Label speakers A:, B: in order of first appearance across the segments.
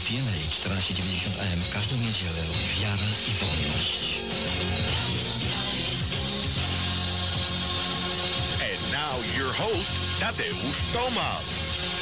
A: PNA 1490 AM w każdą niedzielę. Wiara i wolność.
B: And now your host, Tadeusz Tomasz.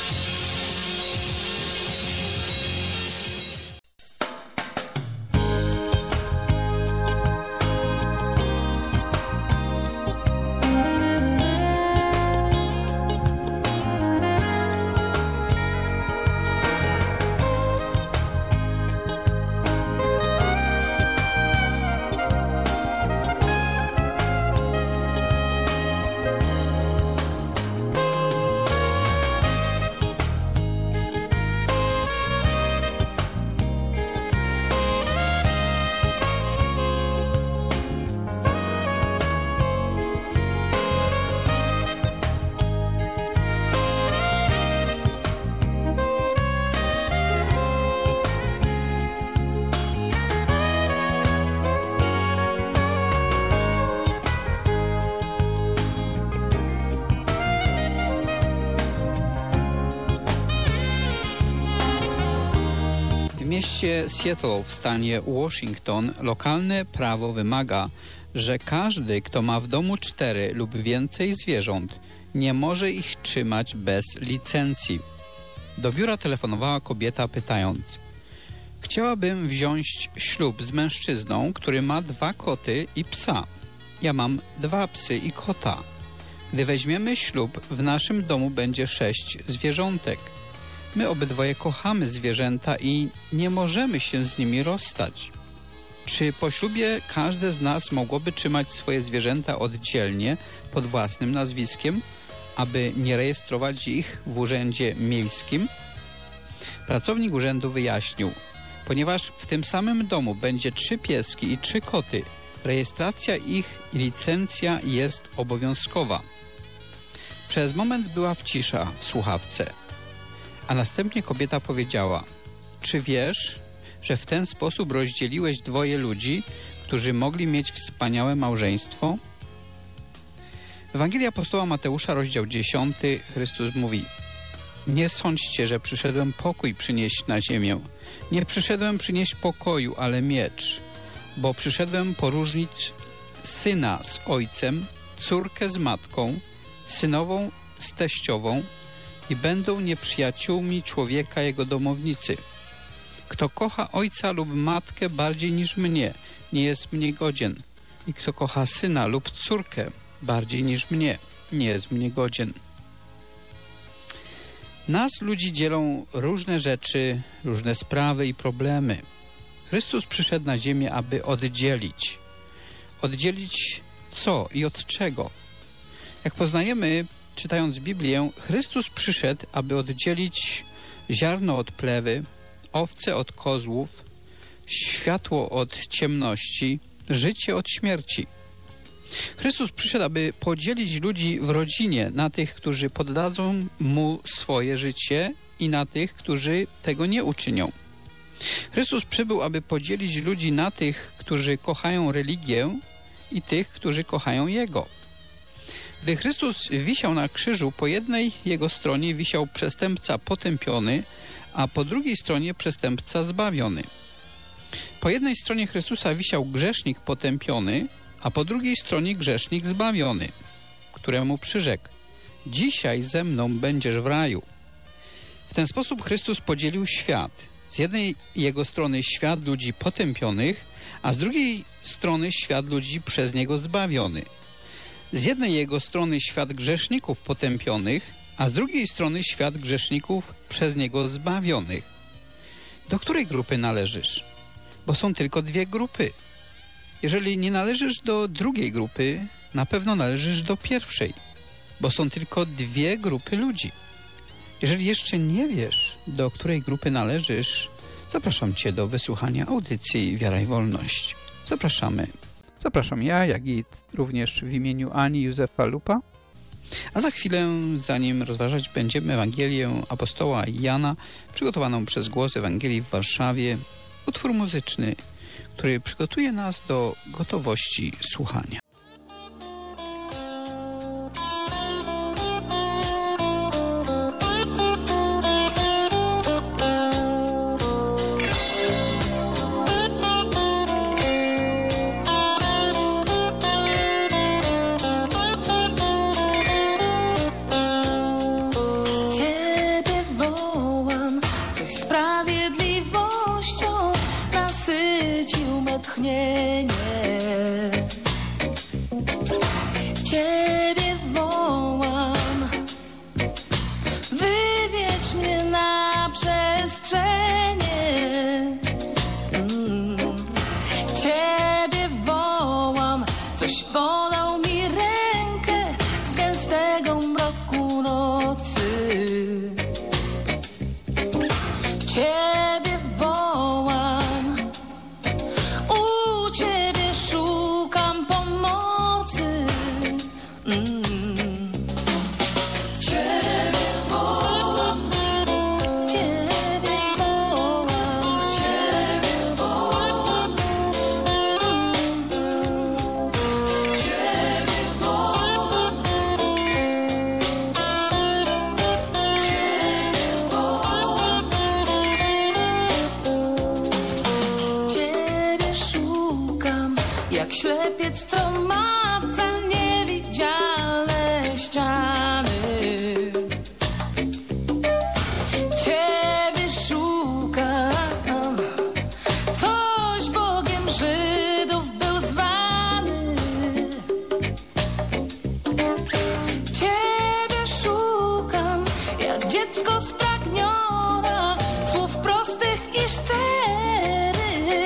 C: W mieście Seattle w stanie Washington lokalne prawo wymaga, że każdy, kto ma w domu 4 lub więcej zwierząt, nie może ich trzymać bez licencji. Do biura telefonowała kobieta pytając: chciałabym wziąć ślub z mężczyzną, który ma 2 koty i psa. Ja mam 2 psy i kota. Gdy weźmiemy ślub, w naszym domu będzie 6 zwierzątek. My obydwoje kochamy zwierzęta i nie możemy się z nimi rozstać. Czy po ślubie każde z nas mogłoby trzymać swoje zwierzęta oddzielnie pod własnym nazwiskiem, aby nie rejestrować ich w urzędzie miejskim? Pracownik urzędu wyjaśnił: ponieważ w tym samym domu będzie 3 pieski i 3 koty, rejestracja ich i licencja jest obowiązkowa. Przez moment była cisza w słuchawce, a następnie kobieta powiedziała: czy wiesz, że w ten sposób rozdzieliłeś 2 ludzi, którzy mogli mieć wspaniałe małżeństwo? W Ewangelii apostoła Mateusza, rozdział 10, Chrystus mówi: nie sądźcie, że przyszedłem pokój przynieść na ziemię. Nie przyszedłem przynieść pokoju, ale miecz. Bo przyszedłem poróżnić syna z ojcem, córkę z matką, synową z teściową i będą nieprzyjaciółmi człowieka jego domownicy. Kto kocha ojca lub matkę bardziej niż mnie, nie jest mnie godzien. I kto kocha syna lub córkę bardziej niż mnie, nie jest mnie godzien. Nas, ludzi, dzielą różne rzeczy, różne sprawy i problemy. Chrystus przyszedł na ziemię, aby oddzielić. Oddzielić co i od czego? Jak poznajemy, czytając Biblię, Chrystus przyszedł, aby oddzielić ziarno od plewy, owce od kozłów, światło od ciemności, życie od śmierci. Chrystus przyszedł, aby podzielić ludzi w rodzinie na tych, którzy poddadzą Mu swoje życie i na tych, którzy tego nie uczynią. Chrystus przybył, aby podzielić ludzi na tych, którzy kochają religię i tych, którzy kochają Jego. Gdy Chrystus wisiał na krzyżu, po jednej Jego stronie wisiał przestępca potępiony, a po drugiej stronie przestępca zbawiony. Po jednej stronie Chrystusa wisiał grzesznik potępiony, a po drugiej stronie grzesznik zbawiony, któremu przyrzekł: dzisiaj ze mną będziesz w raju. W ten sposób Chrystus podzielił świat. Z jednej Jego strony świat ludzi potępionych, a z drugiej strony świat ludzi przez Niego zbawiony. Z jednej Jego strony świat grzeszników potępionych, a z drugiej strony świat grzeszników przez Niego zbawionych. Do której grupy należysz? Bo są tylko 2 grupy. Jeżeli nie należysz do drugiej grupy, na pewno należysz do pierwszej, bo są tylko 2 grupy ludzi. Jeżeli jeszcze nie wiesz, do której grupy należysz, zapraszam Cię do wysłuchania audycji Wiara i Wolność. Zapraszam ja, jak i również w imieniu Ani Józefa Lupa. A za chwilę, zanim rozważać będziemy Ewangelię apostoła Jana, przygotowaną przez Głos Ewangelii w Warszawie, utwór muzyczny, który przygotuje nas do gotowości słuchania.
D: ostatnie tchnienie. Ciebie wołam, wywiedź mnie na przestrzenie. Ciebie wołam, coś podał mi rękę z gęstego mroku nocy. Ciebie wołam, u Ciebie szukam pomocy. Ciebie wołam, Ciebie wołam, Ciebie wołam, Ciebie wołam, Ciebie szukam, jak ślepiec, co maca niewidzialne ściany. Ciebie szukam, coś Bogiem Żydów był zwany. Ciebie szukam, jak dziecko spragniona słów prostych i szczerych.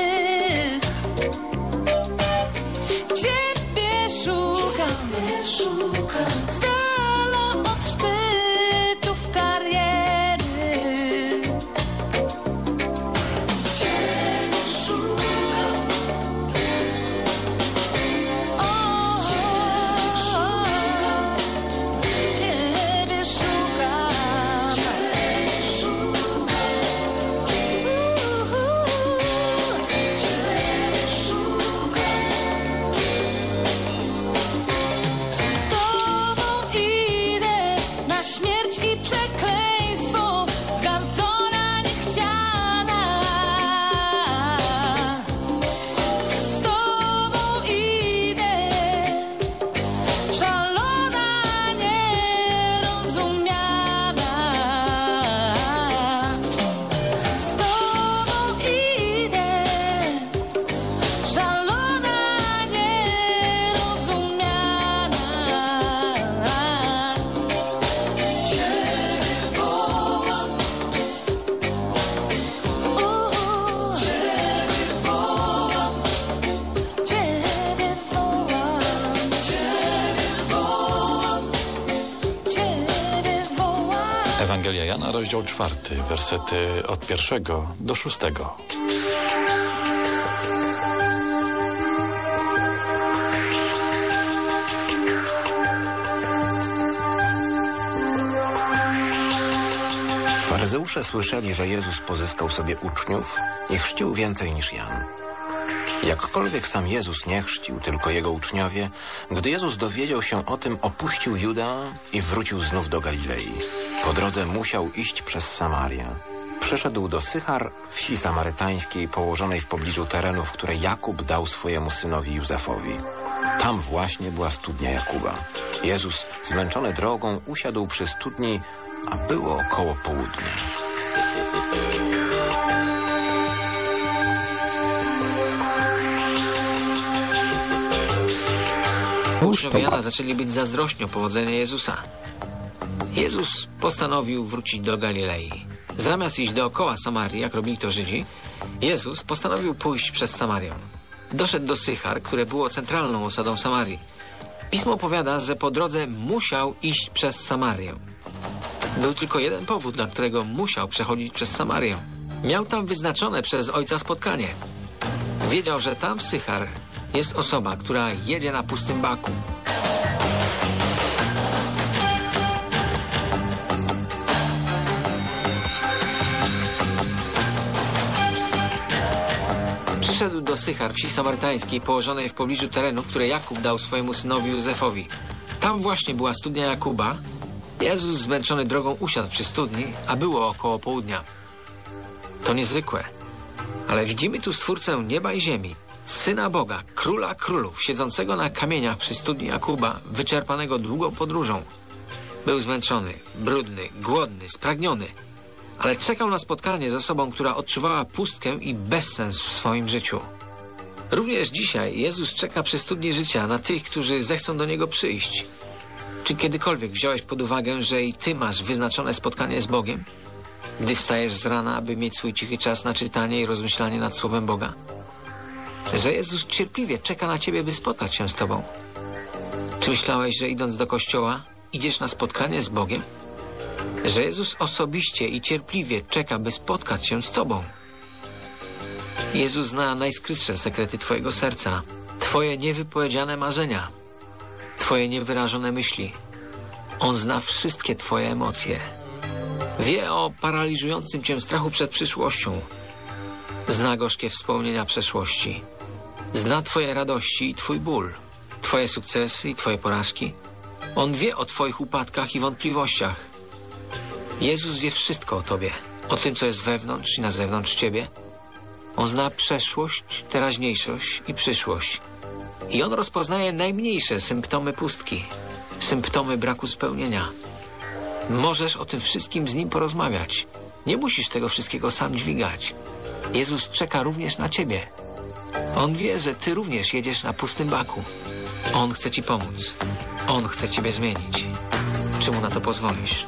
D: Ciebie szukam, z dala od szczytów kariery. Ciebie szukam, o, Ciebie szukam, Ciebie szukam, Ciebie szukam, Ciebie szukam. Z Tobą idę na śmierć i przekleństwo, zgardzona, niechciana. Z Tobą idę, szalona, nierozumiana. Z Tobą idę, szalona, nierozumiana. Ciebie wołam, Ciebie wołam, Ciebie wołam, Ciebie wołam, Ciebie wołam.
E: Ewangelia Jana, rozdział 4, wersety od 1 do 6.
F: Faryzeusze słyszeli, że Jezus pozyskał sobie uczniów i chrzcił więcej niż Jan. Jakkolwiek sam Jezus nie chrzcił, tylko jego uczniowie, gdy Jezus dowiedział się o tym, opuścił Juda i wrócił znów do Galilei. Po drodze musiał iść przez Samarię. Przyszedł do Sychar, wsi samarytańskiej położonej w pobliżu terenów, które Jakub dał swojemu synowi Józefowi. Tam właśnie była studnia Jakuba. Jezus, zmęczony drogą, usiadł przy studni, a było około południa.
G: Uczniowie Jana zaczęli być zazdrośni o powodzenie Jezusa. Jezus postanowił wrócić do Galilei. Zamiast iść dookoła Samarii, jak robili to Żydzi, Jezus postanowił pójść przez Samarię. Doszedł do Sychar, które było centralną osadą Samarii. Pismo powiada, że po drodze musiał iść przez Samarię. Był tylko jeden powód, dla którego musiał przechodzić przez Samarię. Miał tam wyznaczone przez Ojca spotkanie. Wiedział, że tam w Sychar jest osoba, która jedzie na pustym baku. Przyszedł do Sychar, wsi samarytańskiej, położonej w pobliżu terenów, które Jakub dał swojemu synowi Józefowi. Tam właśnie była studnia Jakuba. Jezus, zmęczony drogą, usiadł przy studni, a było około południa. To niezwykłe, ale widzimy tu Stwórcę nieba i ziemi, Syna Boga, Króla Królów, siedzącego na kamieniach przy studni Jakuba, wyczerpanego długą podróżą. Był zmęczony, brudny, głodny, spragniony, ale czekał na spotkanie z osobą, która odczuwała pustkę i bezsens w swoim życiu. Również dzisiaj Jezus czeka przy studni życia na tych, którzy zechcą do Niego przyjść. Czy kiedykolwiek wziąłeś pod uwagę, że i Ty masz wyznaczone spotkanie z Bogiem? Gdy wstajesz z rana, aby mieć swój cichy czas na czytanie i rozmyślanie nad Słowem Boga? Że Jezus cierpliwie czeka na Ciebie, by spotkać się z Tobą? Czy myślałeś, że idąc do kościoła, idziesz na spotkanie z Bogiem? Że Jezus osobiście i cierpliwie czeka, by spotkać się z Tobą? Jezus zna najskrytsze sekrety Twojego serca, Twoje niewypowiedziane marzenia, Twoje niewyrażone myśli. On zna wszystkie Twoje emocje. Wie o paraliżującym Cię strachu przed przyszłością. Zna gorzkie wspomnienia przeszłości. Zna Twoje radości i Twój ból, Twoje sukcesy i Twoje porażki. On wie o Twoich upadkach i wątpliwościach. Jezus wie wszystko o Tobie, o tym, co jest wewnątrz i na zewnątrz Ciebie. On zna przeszłość, teraźniejszość i przyszłość. I On rozpoznaje najmniejsze symptomy pustki, symptomy braku spełnienia. Możesz o tym wszystkim z Nim porozmawiać. Nie musisz tego wszystkiego sam dźwigać. Jezus czeka również na Ciebie. On wie, że Ty również jedziesz na pustym baku. On chce Ci pomóc. On chce Ciebie zmienić. Czy Mu na to pozwolisz?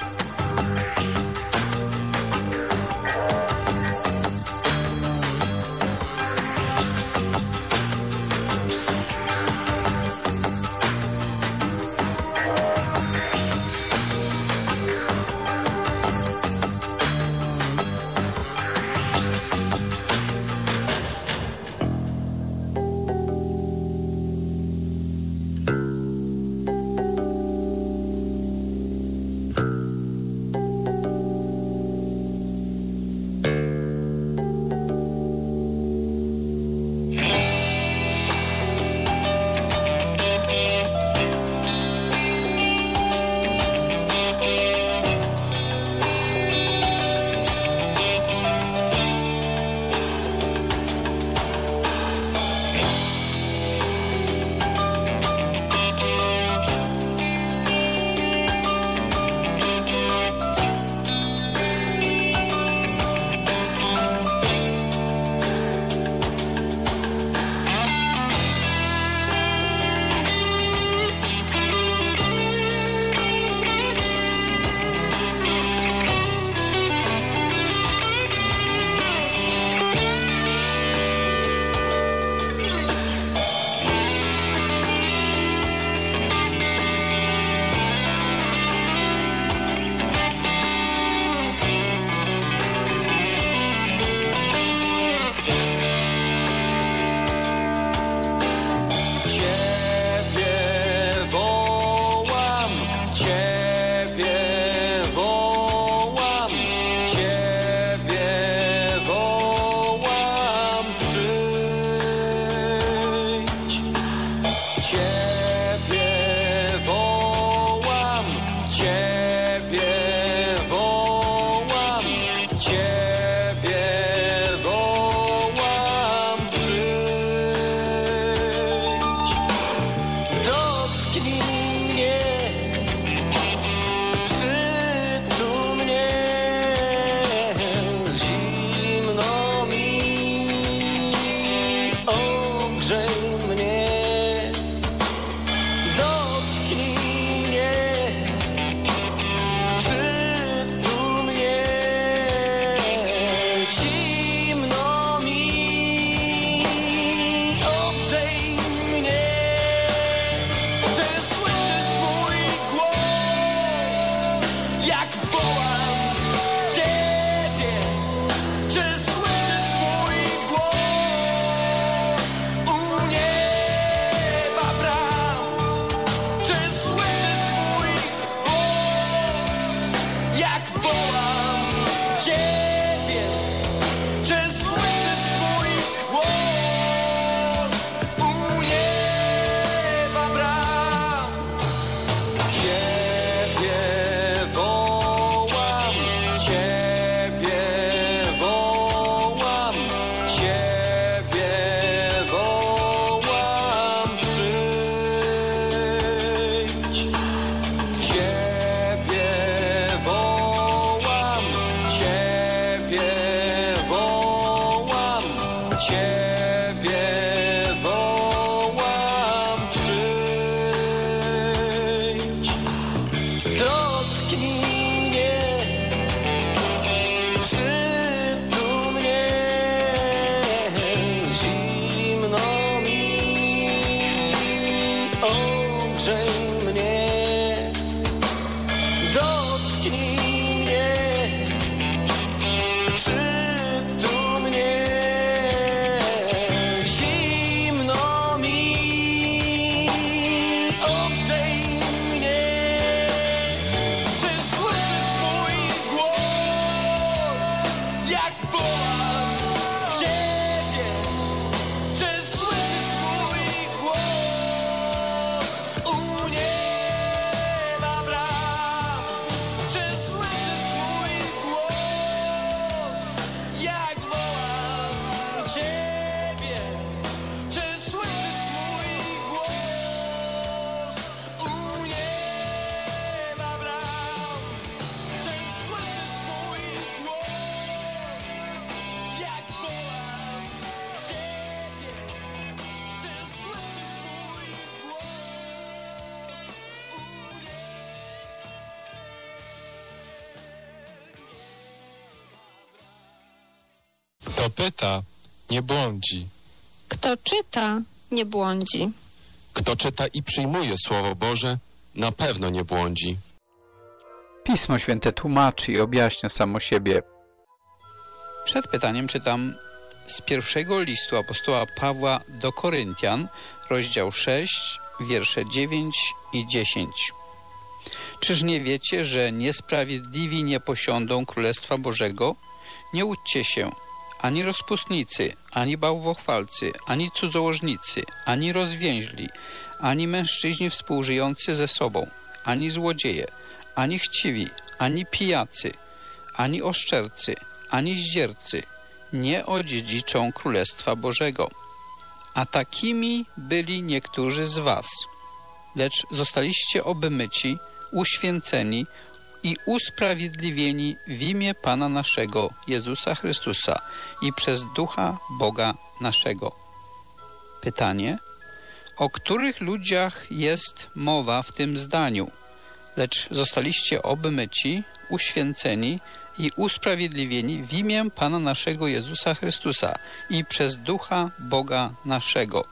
H: Kto pyta, nie błądzi.
I: Kto czyta, nie błądzi.
E: Kto czyta i przyjmuje Słowo Boże, na pewno nie błądzi.
C: Pismo Święte tłumaczy i objaśnia samo siebie. Przed pytaniem czytam z pierwszego listu apostoła Pawła do Koryntian, rozdział 6, wiersze 9 i 10. Czyż nie wiecie, że niesprawiedliwi nie posiądą Królestwa Bożego? Nie łudźcie się, ani rozpustnicy, ani bałwochwalcy, ani cudzołożnicy, ani rozwięźli, ani mężczyźni współżyjący ze sobą, ani złodzieje, ani chciwi, ani pijacy, ani oszczercy, ani zdziercy nie odziedziczą Królestwa Bożego. A takimi byli niektórzy z was. Lecz zostaliście obmyci, uświęceni i usprawiedliwieni w imię Pana naszego, Jezusa Chrystusa i przez Ducha Boga naszego. Pytanie: o których ludziach jest mowa w tym zdaniu? Lecz zostaliście obmyci, uświęceni i usprawiedliwieni w imię Pana naszego Jezusa Chrystusa i przez Ducha Boga naszego.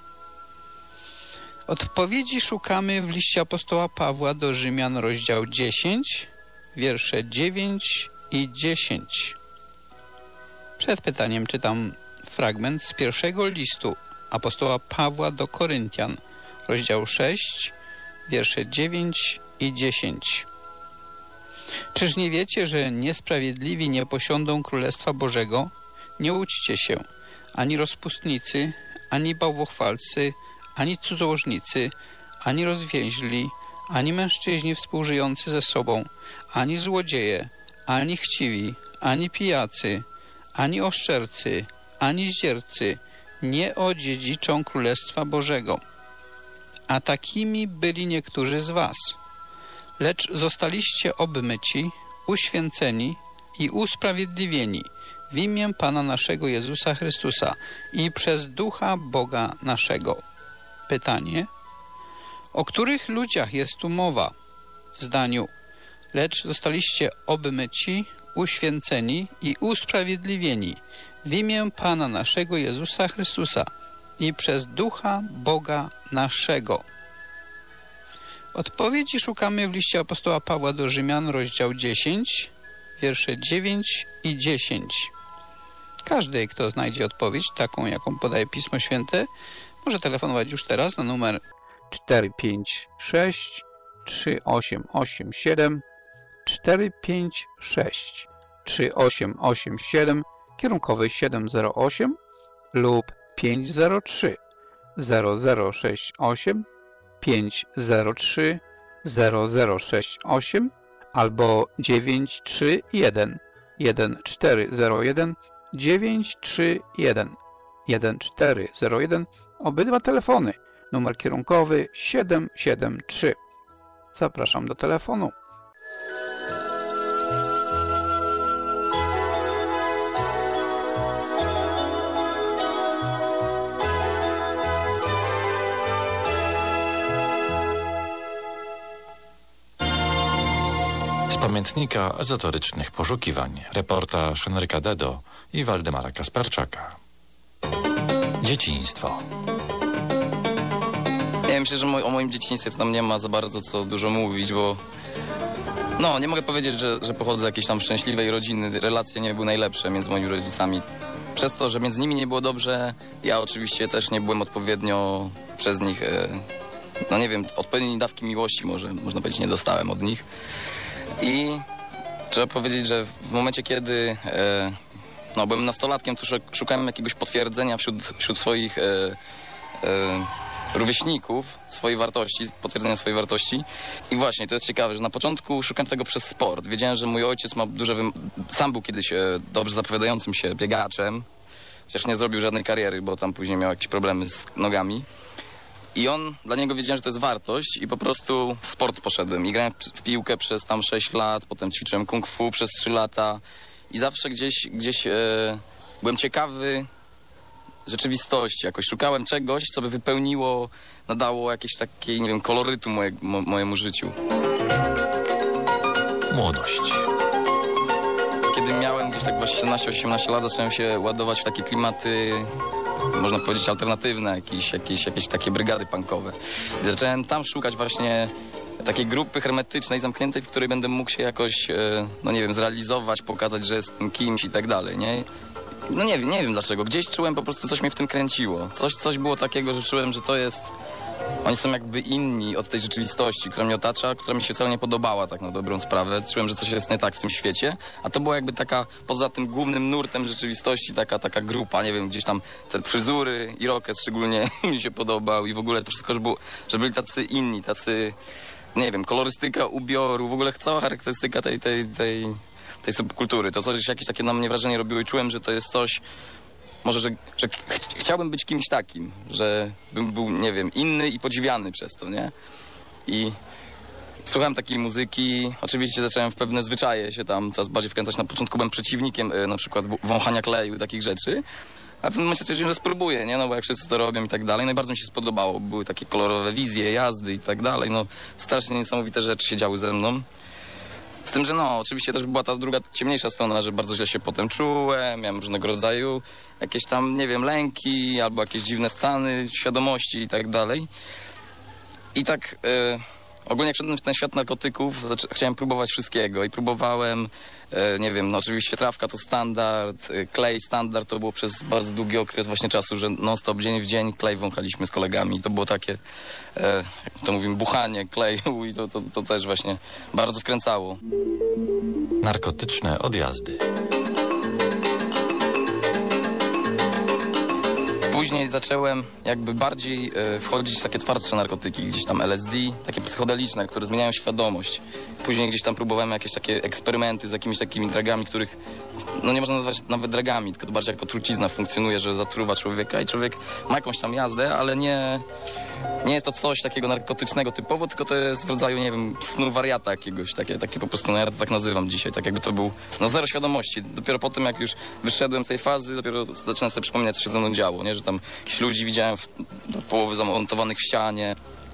C: Odpowiedzi szukamy w liście apostoła Pawła do Rzymian, rozdział 10, wiersze 9 i 10. Przed pytaniem czytam fragment z pierwszego listu apostoła Pawła do Koryntian, rozdział 6, wiersze 9 i 10. Czyż nie wiecie, że niesprawiedliwi nie posiądą Królestwa Bożego? Nie łudźcie się, ani rozpustnicy, ani bałwochwalcy, ani cudzołożnicy, ani rozwięźli, ani mężczyźni współżyjący ze sobą, ani złodzieje, ani chciwi, ani pijacy, ani oszczercy, ani zdziercy nie odziedziczą Królestwa Bożego. A takimi byli niektórzy z was. Lecz zostaliście obmyci, uświęceni i usprawiedliwieni w imię Pana naszego Jezusa Chrystusa i przez Ducha Boga naszego. Pytanie: o których ludziach jest tu mowa w zdaniu lecz zostaliście obmyci, uświęceni i usprawiedliwieni w imię Pana naszego Jezusa Chrystusa i przez Ducha Boga naszego? Odpowiedzi szukamy w liście apostoła Pawła do Rzymian, rozdział 10, wiersze 9 i 10. Każdy, kto znajdzie odpowiedź, taką jaką podaje Pismo Święte, może telefonować już teraz na numer 456 3887 456 3887 kierunkowy 708 lub 503 0068 503 0068 albo 931 1401 931 1401. Obydwa telefony. Numer kierunkowy 773. Zapraszam do telefonu.
E: Z pamiętnika ezoterycznych poszukiwań. Reportaż Henryka Dedo i Waldemara Kasperczaka. Dzieciństwo.
J: Ja myślę, że o moim dzieciństwie to tam nie ma za bardzo co dużo mówić, bo nie mogę powiedzieć, że pochodzę z jakiejś tam szczęśliwej rodziny. Relacje nie były najlepsze między moimi rodzicami. Przez to, że między nimi nie było dobrze, ja oczywiście też nie byłem odpowiednio przez nich, nie wiem, odpowiedniej dawki miłości można powiedzieć, nie dostałem od nich. I trzeba powiedzieć, że w momencie, kiedy byłem nastolatkiem, to szukałem jakiegoś potwierdzenia wśród swoich rówieśników swojej wartości, potwierdzenia swojej wartości. I właśnie, to jest ciekawe, że na początku szukałem tego przez sport. Wiedziałem, że mój ojciec ma sam był kiedyś dobrze zapowiadającym się biegaczem, chociaż nie zrobił żadnej kariery, bo tam później miał jakieś problemy z nogami. I dla niego wiedziałem, że to jest wartość i po prostu w sport poszedłem. I grałem w piłkę przez tam 6 lat, potem ćwiczyłem kung fu przez 3 lata i zawsze gdzieś byłem ciekawy rzeczywistości. Jakoś szukałem czegoś, co by wypełniło, nadało jakieś takiej, nie wiem, kolorytu mojemu życiu.
E: Młodość.
J: Kiedy miałem jakoś tak właśnie 17-18 lat zacząłem się ładować w takie klimaty, można powiedzieć, alternatywne, jakieś takie brygady punkowe. I zacząłem tam szukać właśnie takiej grupy hermetycznej, zamkniętej, w której będę mógł się jakoś, no nie wiem, zrealizować, pokazać, że jestem kimś i tak dalej, nie? No nie wiem dlaczego. Gdzieś czułem po prostu, coś mnie w tym kręciło. Coś było takiego, że czułem, że to jest... Oni są jakby inni od tej rzeczywistości, która mnie otacza, która mi się wcale nie podobała, tak na dobrą sprawę. Czułem, że coś jest nie tak w tym świecie, a to była jakby taka, poza tym głównym nurtem rzeczywistości, taka grupa, nie wiem, gdzieś tam te fryzury, irokez szczególnie mi się podobał i w ogóle to wszystko, że byli tacy inni, tacy, nie wiem, kolorystyka ubioru, w ogóle cała charakterystyka tej subkultury. To coś jakieś takie na mnie wrażenie robiło i czułem, że to jest coś, może, że chciałbym być kimś takim, że bym był, nie wiem, inny i podziwiany przez to, nie? I słuchałem takiej muzyki, oczywiście zacząłem w pewne zwyczaje się tam coraz bardziej wkręcać. Na początku byłem przeciwnikiem na przykład wąchania kleju i takich rzeczy, a w pewnym momencie stwierdziłem, że spróbuję, nie? No bo jak wszyscy to robią i tak dalej, no i bardzo mi się spodobało. Były takie kolorowe wizje, jazdy i tak dalej, no strasznie niesamowite rzeczy się działy ze mną. Z tym, że no, oczywiście też była ta druga, ciemniejsza strona, że bardzo źle się potem czułem, miałem różnego rodzaju jakieś tam, nie wiem, lęki albo jakieś dziwne stany świadomości i tak dalej. I tak ogólnie jak wszedłem w ten świat narkotyków, chciałem próbować wszystkiego i próbowałem, nie wiem, no oczywiście trawka to standard, klej standard, to było przez bardzo długi okres właśnie czasu, że non-stop, dzień w dzień klej wąchaliśmy z kolegami i to było takie, jak to mówimy, buchanie kleju i to też właśnie bardzo wkręcało.
K: Narkotyczne odjazdy.
J: Później zacząłem jakby bardziej wchodzić w takie twardsze narkotyki, gdzieś tam LSD, takie psychodeliczne, które zmieniają świadomość. Później gdzieś tam próbowałem jakieś takie eksperymenty z jakimiś takimi dragami, których no nie można nazwać nawet dragami, tylko to bardziej jako trucizna funkcjonuje, że zatruwa człowieka i człowiek ma jakąś tam jazdę, ale nie jest to coś takiego narkotycznego typowo, tylko to jest w rodzaju, nie wiem, snu wariata jakiegoś, takie po prostu, no ja to tak nazywam dzisiaj, tak jakby to był, no zero świadomości. Dopiero po tym, jak już wyszedłem z tej fazy, dopiero zaczynam sobie przypominać, co się ze mną działo, nie, że tam jakichś ludzi widziałem do połowy zamontowanych w ścianie.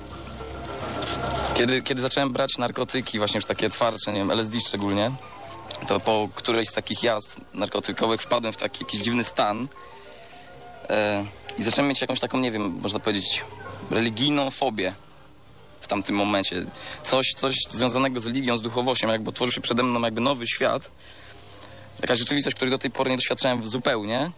J: Kiedy zacząłem brać narkotyki, właśnie już takie twardsze, nie wiem, LSD szczególnie, to po którejś z takich jazd narkotykowych wpadłem w taki jakiś dziwny stan i zacząłem mieć jakąś taką, nie wiem, można powiedzieć, religijną fobię w tamtym momencie. Coś związanego z religią, z duchowością, jakby otworzył się przede mną jakby nowy świat. Jakaś rzeczywistość, której do tej pory nie doświadczałem zupełnie.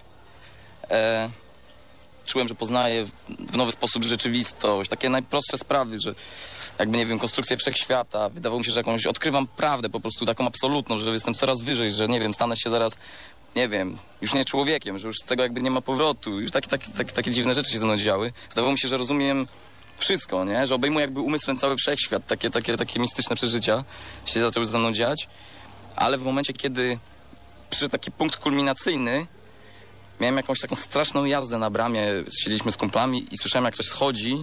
J: Czułem, że poznaję w nowy sposób rzeczywistość, takie najprostsze sprawy, że jakby, nie wiem, konstrukcję wszechświata. Wydawało mi się, że jakąś odkrywam prawdę po prostu taką absolutną, że jestem coraz wyżej, że nie wiem, stanę się zaraz, nie wiem, już nie człowiekiem, że już z tego jakby nie ma powrotu. Już takie dziwne rzeczy się ze mną działy. Wydawało mi się, że rozumiem wszystko, nie? Że obejmuję jakby umysłem cały wszechświat. Takie mistyczne przeżycia się zaczęły ze mną dziać. Ale w momencie, kiedy przyszedł taki punkt kulminacyjny, miałem jakąś taką straszną jazdę na bramie. Siedzieliśmy z kumplami i słyszałem, jak ktoś schodzi,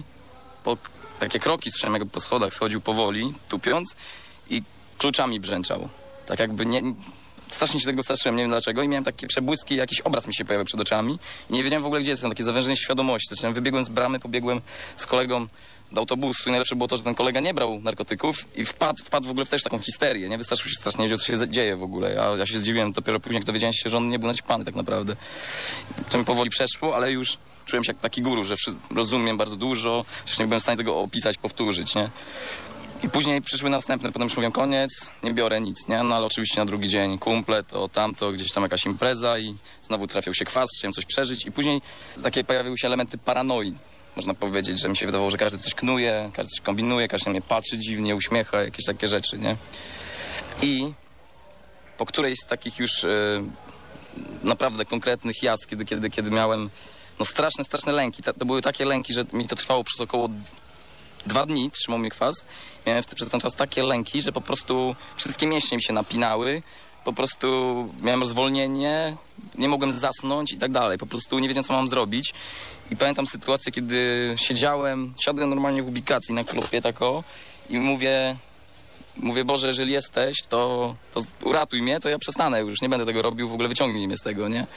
J: takie kroki słyszałem, jak po schodach schodził powoli, tupiąc i kluczami brzęczał. Tak jakby strasznie się tego straszyłem, nie wiem dlaczego i miałem takie przebłyski, jakiś obraz mi się pojawił przed oczami i nie wiedziałem w ogóle, gdzie jestem, takie zawężenie świadomości. Wybiegłem z bramy, pobiegłem z kolegą do autobusu i najlepsze było to, że ten kolega nie brał narkotyków i wpadł w ogóle w też taką histerię, nie? Wystraszył się strasznie, nie wiedział, co się dzieje w ogóle. A ja się zdziwiłem dopiero później, jak dowiedziałem się, że on nie był naćpany tak naprawdę. To mi powoli przeszło, ale już czułem się jak taki guru, że rozumiem bardzo dużo, że nie byłem w stanie tego opisać, powtórzyć, nie? I później przyszły następne, potem już mówiłem, koniec, nie biorę nic, nie? No ale oczywiście na drugi dzień kumple, to tamto, gdzieś tam jakaś impreza i znowu trafiał się kwas, chciałem coś przeżyć i później takie pojawiły się elementy paranoi. Można powiedzieć, że mi się wydawało, że każdy coś knuje, każdy coś kombinuje, każdy na mnie patrzy dziwnie, uśmiecha, jakieś takie rzeczy, nie? I po którejś z takich już naprawdę konkretnych jazd, kiedy miałem no straszne lęki. To były takie lęki, że mi to trwało przez około 2 dni, trzymał mnie kwas. Miałem przez ten czas takie lęki, że po prostu wszystkie mięśnie mi się napinały, po prostu miałem rozwolnienie, nie mogłem zasnąć i tak dalej. Po prostu nie wiedziałem, co mam zrobić. I pamiętam sytuację, kiedy siadłem normalnie w ubikacji na klopie tako i mówię, Boże, jeżeli jesteś, to uratuj mnie, to ja przestanę już, nie będę tego robił, w ogóle wyciągnij mnie z tego, nie?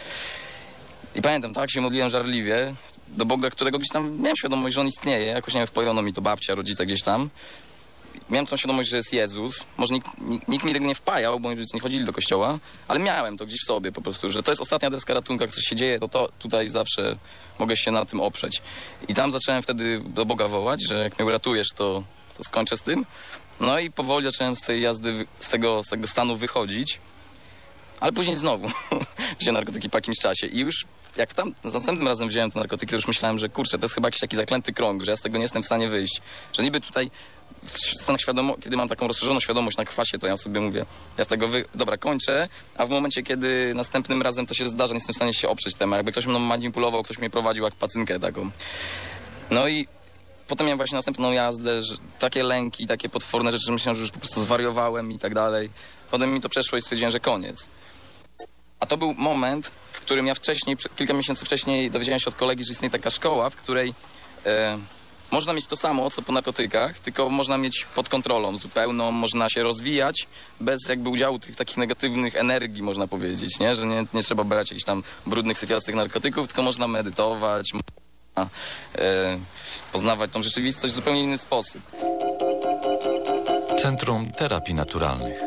J: I pamiętam, tak, się modliłem żarliwie do Boga, którego gdzieś tam miałem świadomość, że on istnieje. Jakoś, nie wiem, wpojono mi to babcia, rodzice gdzieś tam. miałem tą świadomość, że jest Jezus. Może nikt mi tego nie wpajał, bo nie chodzili do kościoła, ale miałem to gdzieś w sobie po prostu, że to jest ostatnia deska ratunku, jak coś się dzieje, to tutaj zawsze mogę się na tym oprzeć. I tam zacząłem wtedy do Boga wołać, że jak mnie uratujesz, to skończę z tym. No i powoli zacząłem z tej jazdy, z tego stanu wychodzić, ale później znowu wziąłem narkotyki po jakimś czasie i już jak następnym razem wziąłem te narkotyki, to już myślałem, że kurczę, to jest chyba jakiś taki zaklęty krąg, że ja z tego nie jestem w stanie wyjść. Że niby tutaj w stanach kiedy mam taką rozszerzoną świadomość na kwasie, to ja sobie mówię, ja z tego dobra, kończę, a w momencie, kiedy następnym razem to się zdarza, nie jestem w stanie się oprzeć temu. Jakby ktoś mną manipulował, ktoś mnie prowadził jak pacynkę taką. No i potem miałem właśnie następną jazdę, że takie lęki, takie potworne rzeczy, że myślałem, że już po prostu zwariowałem i tak dalej. Potem mi to przeszło i stwierdziłem, że koniec. A to był moment, w którym ja kilka miesięcy wcześniej dowiedziałem się od kolegi, że istnieje taka szkoła, w której można mieć to samo, co po narkotykach, tylko można mieć pod kontrolą zupełną, można się rozwijać bez jakby udziału tych takich negatywnych energii, można powiedzieć, nie? Że nie trzeba brać jakichś tam brudnych, syfiastych narkotyków, tylko można medytować, można poznawać tą rzeczywistość w zupełnie inny sposób.
K: Centrum Terapii Naturalnych.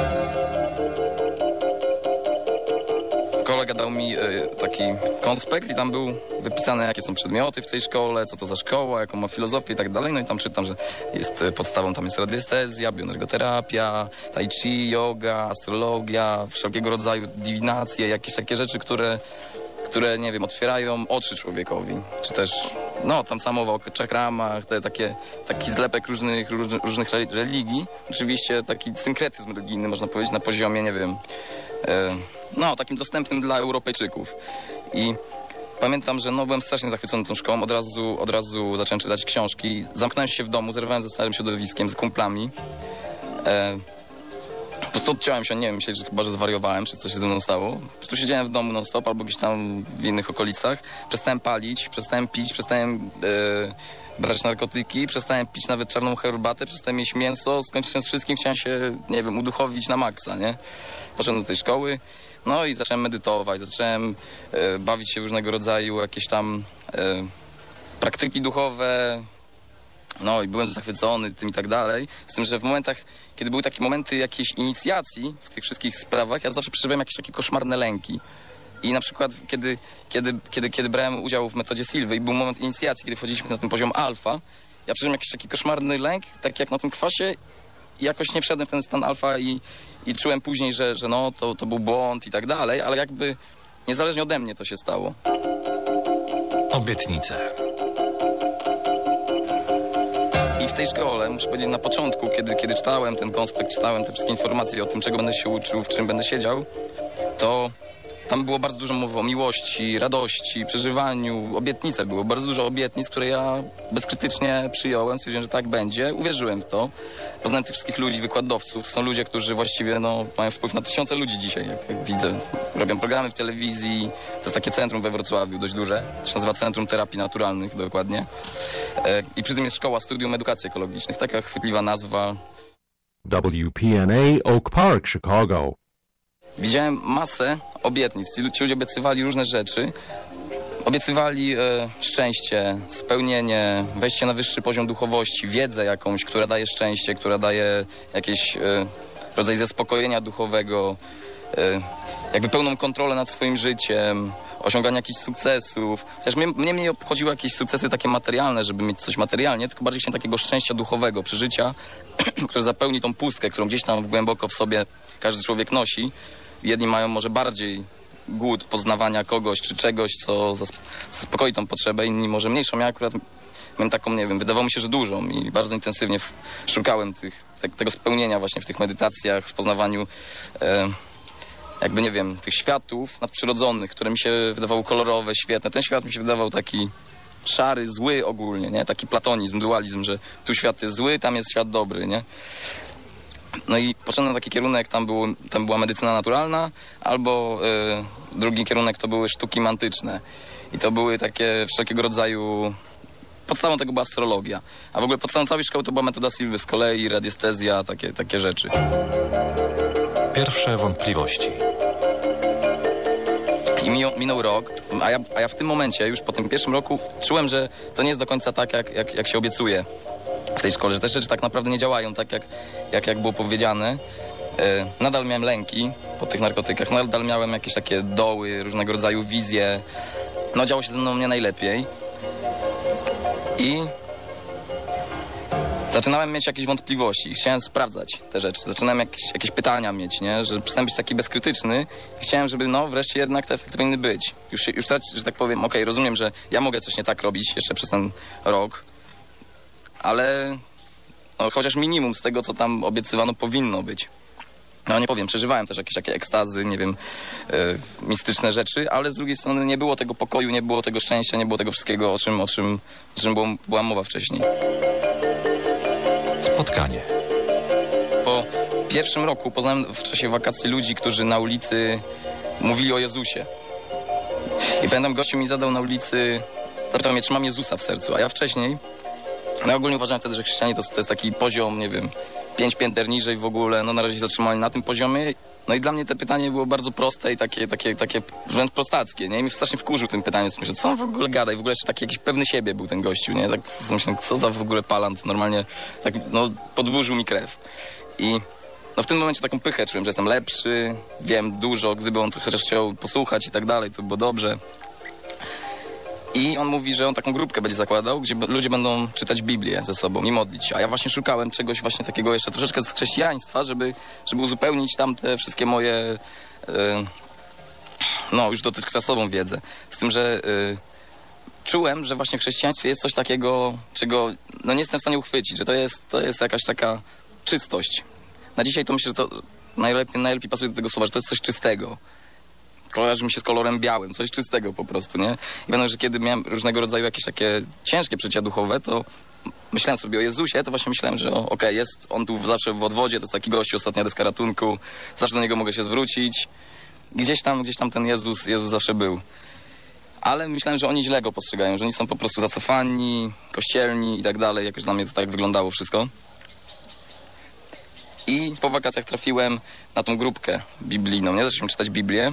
J: Kolega dał mi taki konspekt i tam był wypisane, jakie są przedmioty w tej szkole, co to za szkoła, jaką ma filozofię i tak dalej. No i tam czytam, że jest podstawą, tam jest radiestezja, bioenergoterapia, tai chi, yoga, astrologia, wszelkiego rodzaju divinacje, jakieś takie rzeczy, które, nie wiem, otwierają oczy człowiekowi. Czy też, no, tam sama mowa o czakramach, taki zlepek różnych religii. Oczywiście taki synkretyzm religijny, można powiedzieć, na poziomie, nie wiem, no, takim dostępnym dla Europejczyków. I pamiętam, że byłem strasznie zachwycony tą szkołą. Od razu zacząłem czytać książki. Zamknąłem się w domu, zerwałem ze starym środowiskiem, z kumplami. Po prostu odciąłem się, nie wiem, myśleli, że chyba, że zwariowałem, czy coś się ze mną stało. Po prostu siedziałem w domu non-stop albo gdzieś tam w innych okolicach. Przestałem palić, przestałem pić, przestałem brać narkotyki, przestałem pić nawet czarną herbatę, przestałem jeść mięso, skończyłem z wszystkim, chciałem się, nie wiem, uduchowić na maksa, nie? Poszedłem do tej szkoły, no i zacząłem medytować, zacząłem bawić się w różnego rodzaju jakieś tam praktyki duchowe, no i byłem zachwycony tym i tak dalej. Z tym, że w momentach, kiedy były takie momenty jakiejś inicjacji w tych wszystkich sprawach, ja zawsze przeżywałem jakieś takie koszmarne lęki. I na przykład, kiedy brałem udział w metodzie Silwy i był moment inicjacji, kiedy wchodziliśmy na ten poziom alfa, ja przeżyłem jakiś taki koszmarny lęk, tak jak na tym kwasie, i jakoś nie wszedłem w ten stan alfa i czułem później, że no, to był błąd i tak dalej, ale jakby niezależnie ode mnie to się stało.
K: Obietnice.
J: I w tej szkole, muszę powiedzieć, na początku, kiedy czytałem ten konspekt, czytałem te wszystkie informacje o tym, czego będę się uczył, w czym będę siedział, to tam było bardzo dużo mowy o miłości, radości, przeżywaniu, obietnice było. Bardzo dużo obietnic, które ja bezkrytycznie przyjąłem, stwierdziłem, że tak będzie, uwierzyłem w to. Poznałem tych wszystkich ludzi, wykładowców. To są ludzie, którzy właściwie mają wpływ na tysiące ludzi dzisiaj, jak widzę. Robią programy w telewizji. To jest takie centrum we Wrocławiu, dość duże. To się nazywa Centrum Terapii Naturalnych, dokładnie. I przy tym jest Szkoła Studium Edukacji Ekologicznych. Taka chwytliwa nazwa.
B: WPNA Oak Park, Chicago.
J: Widziałem masę obietnic. Ci ludzie obiecywali różne rzeczy. Obiecywali szczęście, spełnienie, wejście na wyższy poziom duchowości, wiedzę jakąś, która daje szczęście, która daje jakiś rodzaj zaspokojenia duchowego, jakby pełną kontrolę nad swoim życiem, osiąganie jakichś sukcesów. Chociaż mnie nie obchodziły jakieś sukcesy takie materialne, żeby mieć coś materialnie, tylko bardziej się takiego szczęścia duchowego, przeżycia, które zapełni tą pustkę, którą gdzieś tam głęboko w sobie każdy człowiek nosi. Jedni mają może bardziej głód poznawania kogoś czy czegoś, co zaspokoi tą potrzebę, inni może mniejszą. Ja akurat miałem taką, nie wiem, wydawało mi się, że dużą i bardzo intensywnie szukałem tego spełnienia właśnie w tych medytacjach, w poznawaniu jakby, nie wiem, tych światów nadprzyrodzonych, które mi się wydawały kolorowe, świetne. Ten świat mi się wydawał taki szary, zły ogólnie, nie? Taki platonizm, dualizm, że tu świat jest zły, tam jest świat dobry, nie? No i poszedłem na taki kierunek, tam była medycyna naturalna, albo drugi kierunek to były sztuki mantyczne. I to były takie wszelkiego rodzaju... Podstawą tego była astrologia. A w ogóle podstawą całej szkoły to była metoda Silwy z kolei, radiestezja, takie rzeczy.
K: Pierwsze wątpliwości.
J: I minął rok, a ja w tym momencie, już po tym pierwszym roku, czułem, że to nie jest do końca tak, jak się obiecuje w tej szkole, że te rzeczy tak naprawdę nie działają tak, jak było powiedziane. Nadal miałem lęki po tych narkotykach, nadal miałem jakieś takie doły, różnego rodzaju wizje. No działo się ze mną nie najlepiej. I zaczynałem mieć jakieś wątpliwości, chciałem sprawdzać te rzeczy, zaczynałem jakieś pytania mieć, nie? Że przestałem być taki bezkrytyczny i chciałem, żeby wreszcie jednak te efekty powinny być. Już teraz, że tak powiem, okej, rozumiem, że ja mogę coś nie tak robić jeszcze przez ten rok, ale chociaż minimum z tego, co tam obiecywano, powinno być. No nie powiem, przeżywałem też jakieś takie ekstazy, nie wiem, mistyczne rzeczy, ale z drugiej strony nie było tego pokoju, nie było tego szczęścia, nie było tego wszystkiego, o czym była mowa wcześniej.
K: Spotkanie.
J: Po pierwszym roku poznałem w czasie wakacji ludzi, którzy na ulicy mówili o Jezusie. I pamiętam, gościu mi zadał na ulicy, zapytał mnie, czy mam Jezusa w sercu, a ja wcześniej, ja ogólnie uważałem wtedy, że chrześcijanie to jest taki poziom, nie wiem, 5 pięter niżej w ogóle, no na razie się zatrzymali na tym poziomie. No i dla mnie to pytanie było bardzo proste i takie wręcz prostackie, nie? I mnie strasznie wkurzył tym pytaniem, myślę, co on w ogóle gada i w ogóle jeszcze taki jakiś pewny siebie był ten gościu, nie? Tak myślę, co za w ogóle palant, normalnie tak, podburzył mi krew. I w tym momencie taką pychę czułem, że jestem lepszy, wiem dużo, gdyby on to chociaż chciał posłuchać i tak dalej, to by było dobrze. I on mówi, że on taką grupkę będzie zakładał, gdzie ludzie będą czytać Biblię ze sobą i modlić się. A ja właśnie szukałem czegoś właśnie takiego jeszcze troszeczkę z chrześcijaństwa, żeby uzupełnić tam te wszystkie moje, już dotychczasową wiedzę. Z tym, że czułem, że właśnie w chrześcijaństwie jest coś takiego, czego nie jestem w stanie uchwycić, że to jest jakaś taka czystość. Na dzisiaj to myślę, że to najlepiej pasuje do tego słowa, że to jest coś czystego. Kojarzy mi się z kolorem białym, coś czystego po prostu, nie? I pamiętam, że kiedy miałem różnego rodzaju jakieś takie ciężkie przeżycia duchowe, to myślałem sobie o Jezusie, to właśnie myślałem, że jest on tu zawsze w odwodzie, to jest taki gościu, ostatnia deska ratunku, zawsze do niego mogę się zwrócić. I gdzieś tam ten Jezus zawsze był. Ale myślałem, że oni źle go postrzegają, że oni są po prostu zacofani, kościelni i tak dalej, jakoś dla mnie to tak wyglądało wszystko. I po wakacjach trafiłem na tą grupkę biblijną, nie? Zacząłem czytać Biblię.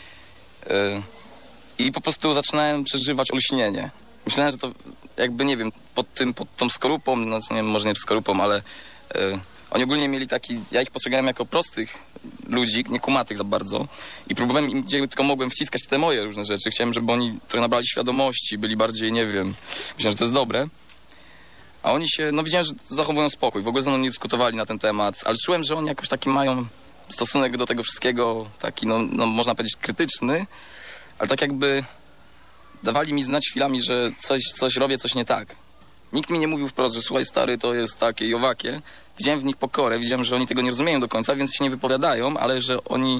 J: I po prostu zaczynałem przeżywać olśnienie. Myślałem, że to jakby, nie wiem, pod tą skorupą, nie wiem, może nie skorupą, ale oni ogólnie mieli taki, ja ich postrzegałem jako prostych ludzi, nie kumatych za bardzo i próbowałem im, gdzie tylko mogłem, wciskać te moje różne rzeczy. Chciałem, żeby oni trochę nabrali świadomości, byli bardziej, nie wiem, myślałem, że to jest dobre. A oni się, widziałem, że zachowują spokój, w ogóle ze mną nie dyskutowali na ten temat, ale czułem, że oni jakoś taki mają stosunek do tego wszystkiego, taki, można powiedzieć, krytyczny, ale tak jakby dawali mi znać chwilami, że coś robię, coś nie tak. Nikt mi nie mówił wprost, że słuchaj stary, to jest takie i owakie. Widziałem w nich pokorę, widziałem, że oni tego nie rozumieją do końca, więc się nie wypowiadają, ale że oni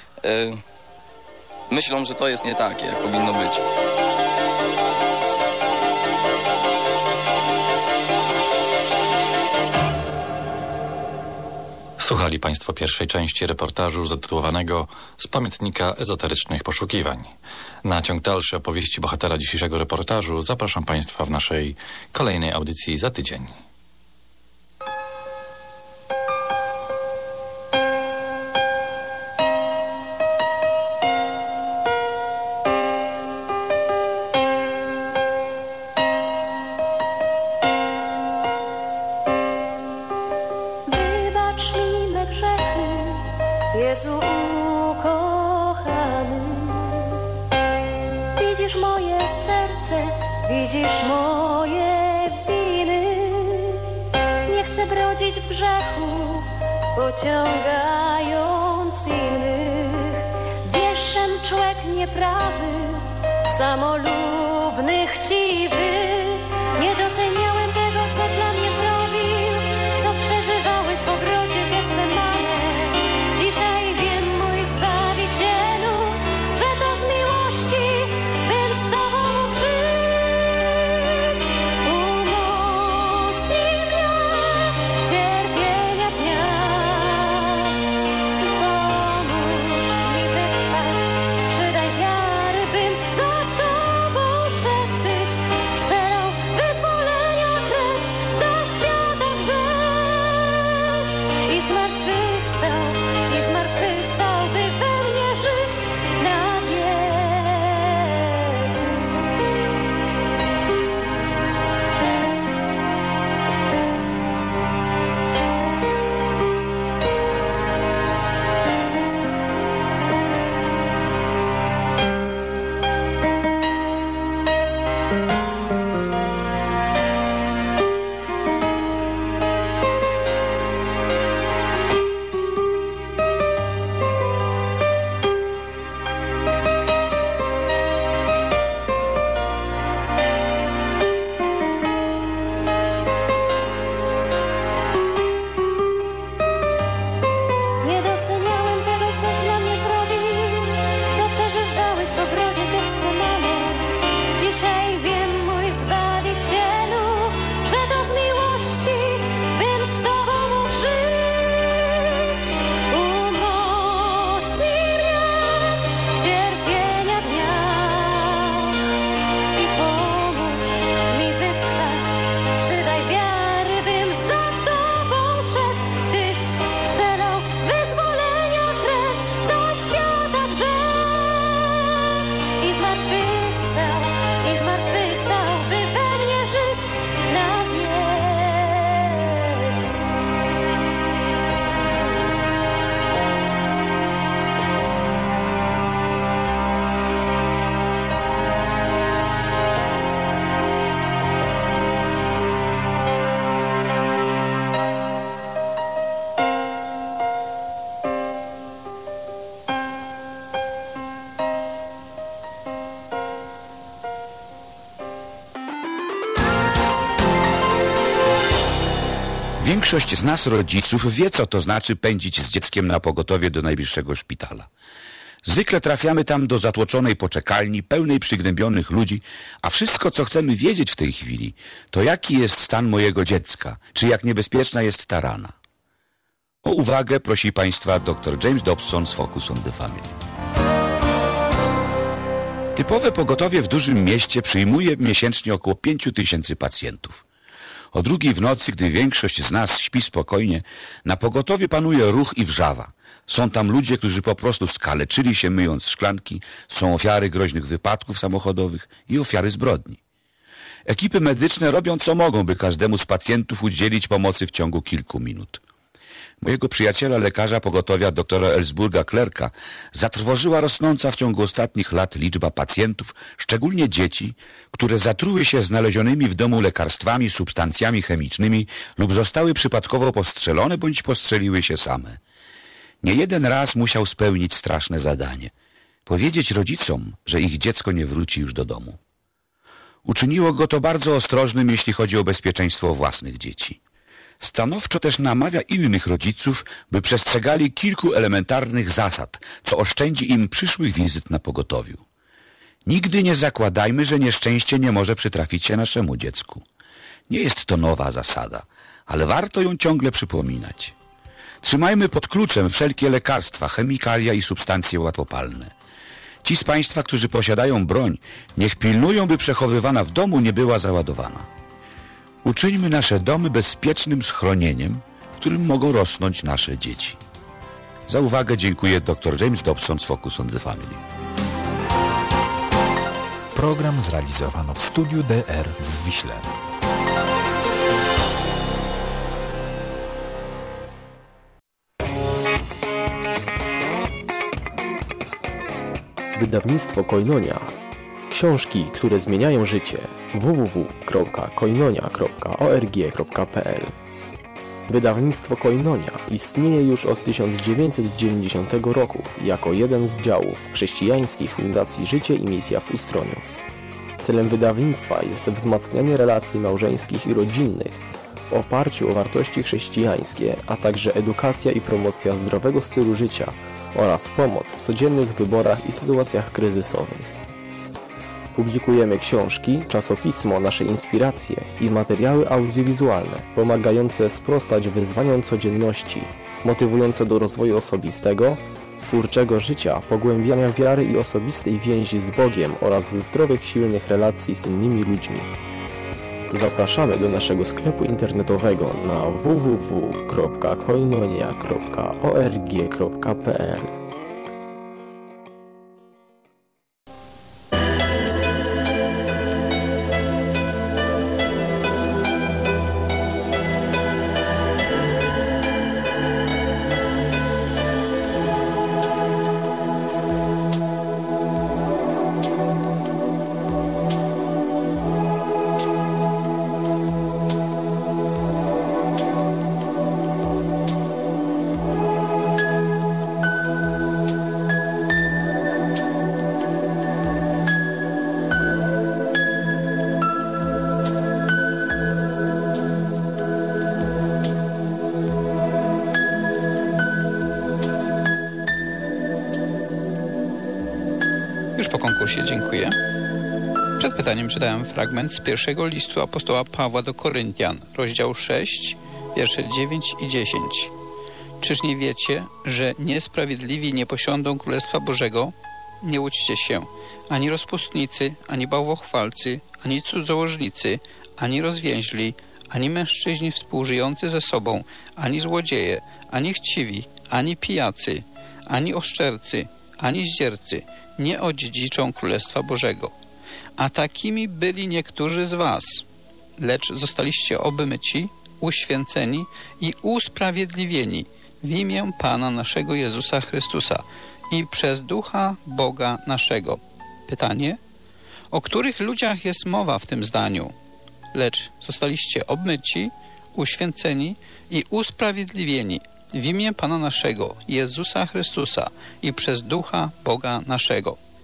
J: myślą, że to jest nie takie, jak powinno być.
K: Słuchali Państwo pierwszej części reportażu zatytułowanego Z pamiętnika ezoterycznych poszukiwań. Na ciąg dalszy opowieści bohatera dzisiejszego reportażu zapraszam Państwa w naszej kolejnej audycji za tydzień.
D: Jezu ukochany, widzisz moje serce, widzisz moje winy. Nie chcę brodzić w grzechu, pociągając innych. Wiesz, żem człowiek nieprawy, samolubny, chciwy. Nie doceniałem tego, co dla mnie zrobił, co przeżywałeś w ogrodzie Getsemane. Dzisiaj wiem, mój Zbawicielu, że to z miłości bym z Tobą mógł żyć. Umocnij mnie w cierpienia dniach i pomóż mi wytrwać. Przydaj wiary, bym za Tobą szedł Tyś
L: Większość z nas, rodziców, wie, co to znaczy pędzić z dzieckiem na pogotowie do najbliższego szpitala. Zwykle trafiamy tam do zatłoczonej poczekalni, pełnej przygnębionych ludzi, a wszystko, co chcemy wiedzieć w tej chwili, to jaki jest stan mojego dziecka, czy jak niebezpieczna jest ta rana. O uwagę prosi Państwa dr James Dobson z Focus on the Family. Typowe pogotowie w dużym mieście przyjmuje miesięcznie około 5000 pacjentów. O 2:00 w nocy, gdy większość z nas śpi spokojnie, na pogotowie panuje ruch i wrzawa. Są tam ludzie, którzy po prostu skaleczyli się myjąc szklanki, są ofiary groźnych wypadków samochodowych i ofiary zbrodni. Ekipy medyczne robią co mogą, by każdemu z pacjentów udzielić pomocy w ciągu kilku minut. Mojego przyjaciela, lekarza pogotowia doktora Ellsburga Klerka, zatrwożyła rosnąca w ciągu ostatnich lat liczba pacjentów, szczególnie dzieci, które zatruły się znalezionymi w domu lekarstwami, substancjami chemicznymi lub zostały przypadkowo postrzelone bądź postrzeliły się same. Nie jeden raz musiał spełnić straszne zadanie. Powiedzieć rodzicom, że ich dziecko nie wróci już do domu. Uczyniło go to bardzo ostrożnym, jeśli chodzi o bezpieczeństwo własnych dzieci. Stanowczo też namawia innych rodziców, by przestrzegali kilku elementarnych zasad, co oszczędzi im przyszłych wizyt na pogotowiu. Nigdy nie zakładajmy, że nieszczęście nie może przytrafić się naszemu dziecku. Nie jest to nowa zasada, ale warto ją ciągle przypominać. Trzymajmy pod kluczem wszelkie lekarstwa, chemikalia i substancje łatwopalne. Ci z Państwa, którzy posiadają broń, niech pilnują, by przechowywana w domu nie była załadowana. Uczyńmy nasze domy bezpiecznym schronieniem, w którym mogą rosnąć nasze dzieci. Za uwagę dziękuję dr James Dobson z Focus on the Family.
M: Program zrealizowano w studiu DR w Wiśle.
N: Wydawnictwo Koinonia. Książki, które zmieniają życie. www.koinonia.org.pl. Wydawnictwo Koinonia istnieje już od 1990 roku jako jeden z działów Chrześcijańskiej Fundacji Życie i Misja w Ustroniu. Celem wydawnictwa jest wzmacnianie relacji małżeńskich i rodzinnych w oparciu o wartości chrześcijańskie, a także edukacja i promocja zdrowego stylu życia oraz pomoc w codziennych wyborach i sytuacjach kryzysowych. Publikujemy książki, czasopismo, nasze inspiracje i materiały audiowizualne pomagające sprostać wyzwaniom codzienności, motywujące do rozwoju osobistego, twórczego życia, pogłębiania wiary i osobistej więzi z Bogiem oraz zdrowych, silnych relacji z innymi ludźmi. Zapraszamy do naszego sklepu internetowego na www.koinonia.org.pl.
C: Już po konkursie dziękuję. Przed pytaniem czytałem fragment z pierwszego listu apostoła Pawła do Koryntian, rozdział 6, wiersze 9 i 10. Czyż nie wiecie, że niesprawiedliwi nie posiądą Królestwa Bożego? Nie łudźcie się, ani rozpustnicy, ani bałwochwalcy, ani cudzołożnicy, ani rozwięźli, ani mężczyźni współżyjący ze sobą, ani złodzieje, ani chciwi, ani pijacy, ani oszczercy, ani zdziercy nie odziedziczą Królestwa Bożego. A takimi byli niektórzy z was, lecz zostaliście obmyci, uświęceni i usprawiedliwieni w imię Pana naszego Jezusa Chrystusa i przez Ducha Boga naszego. Pytanie: o których ludziach jest mowa w tym zdaniu? Lecz zostaliście obmyci, uświęceni i usprawiedliwieni w imię Pana naszego Jezusa Chrystusa i przez Ducha Boga naszego.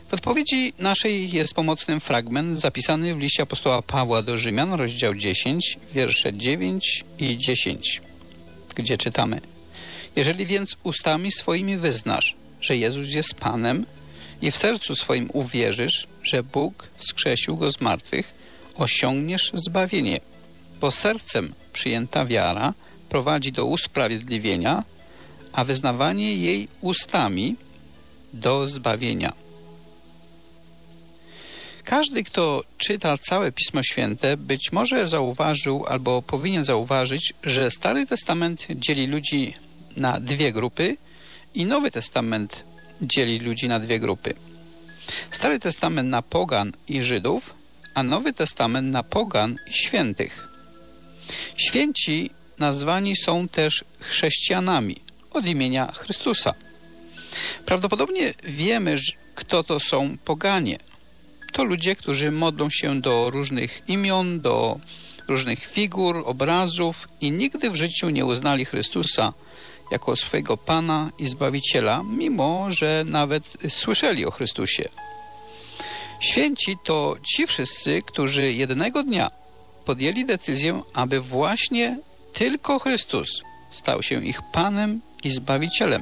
C: W odpowiedzi naszej jest pomocny fragment zapisany w liście apostoła Pawła do Rzymian, rozdział 10, wiersze 9 i 10, gdzie czytamy: Jeżeli więc ustami swoimi wyznasz, że Jezus jest Panem i w sercu swoim uwierzysz, że Bóg wskrzesił Go z martwych, osiągniesz zbawienie, bo sercem przyjęta wiara prowadzi do usprawiedliwienia, a wyznawanie jej ustami do zbawienia. Każdy, kto czyta całe Pismo Święte, być może zauważył albo powinien zauważyć, że Stary Testament dzieli ludzi na dwie grupy i Nowy Testament dzieli ludzi na dwie grupy. Stary Testament na pogan i Żydów, a Nowy Testament na pogan i świętych. Święci nazwani są też chrześcijanami od imienia Chrystusa. Prawdopodobnie wiemy, kto to są poganie. To ludzie, którzy modlą się do różnych imion, do różnych figur, obrazów i nigdy w życiu nie uznali Chrystusa jako swojego Pana i Zbawiciela, mimo że nawet słyszeli o Chrystusie. Święci to ci wszyscy, którzy jednego dnia podjęli decyzję, aby właśnie tylko Chrystus stał się ich Panem i Zbawicielem.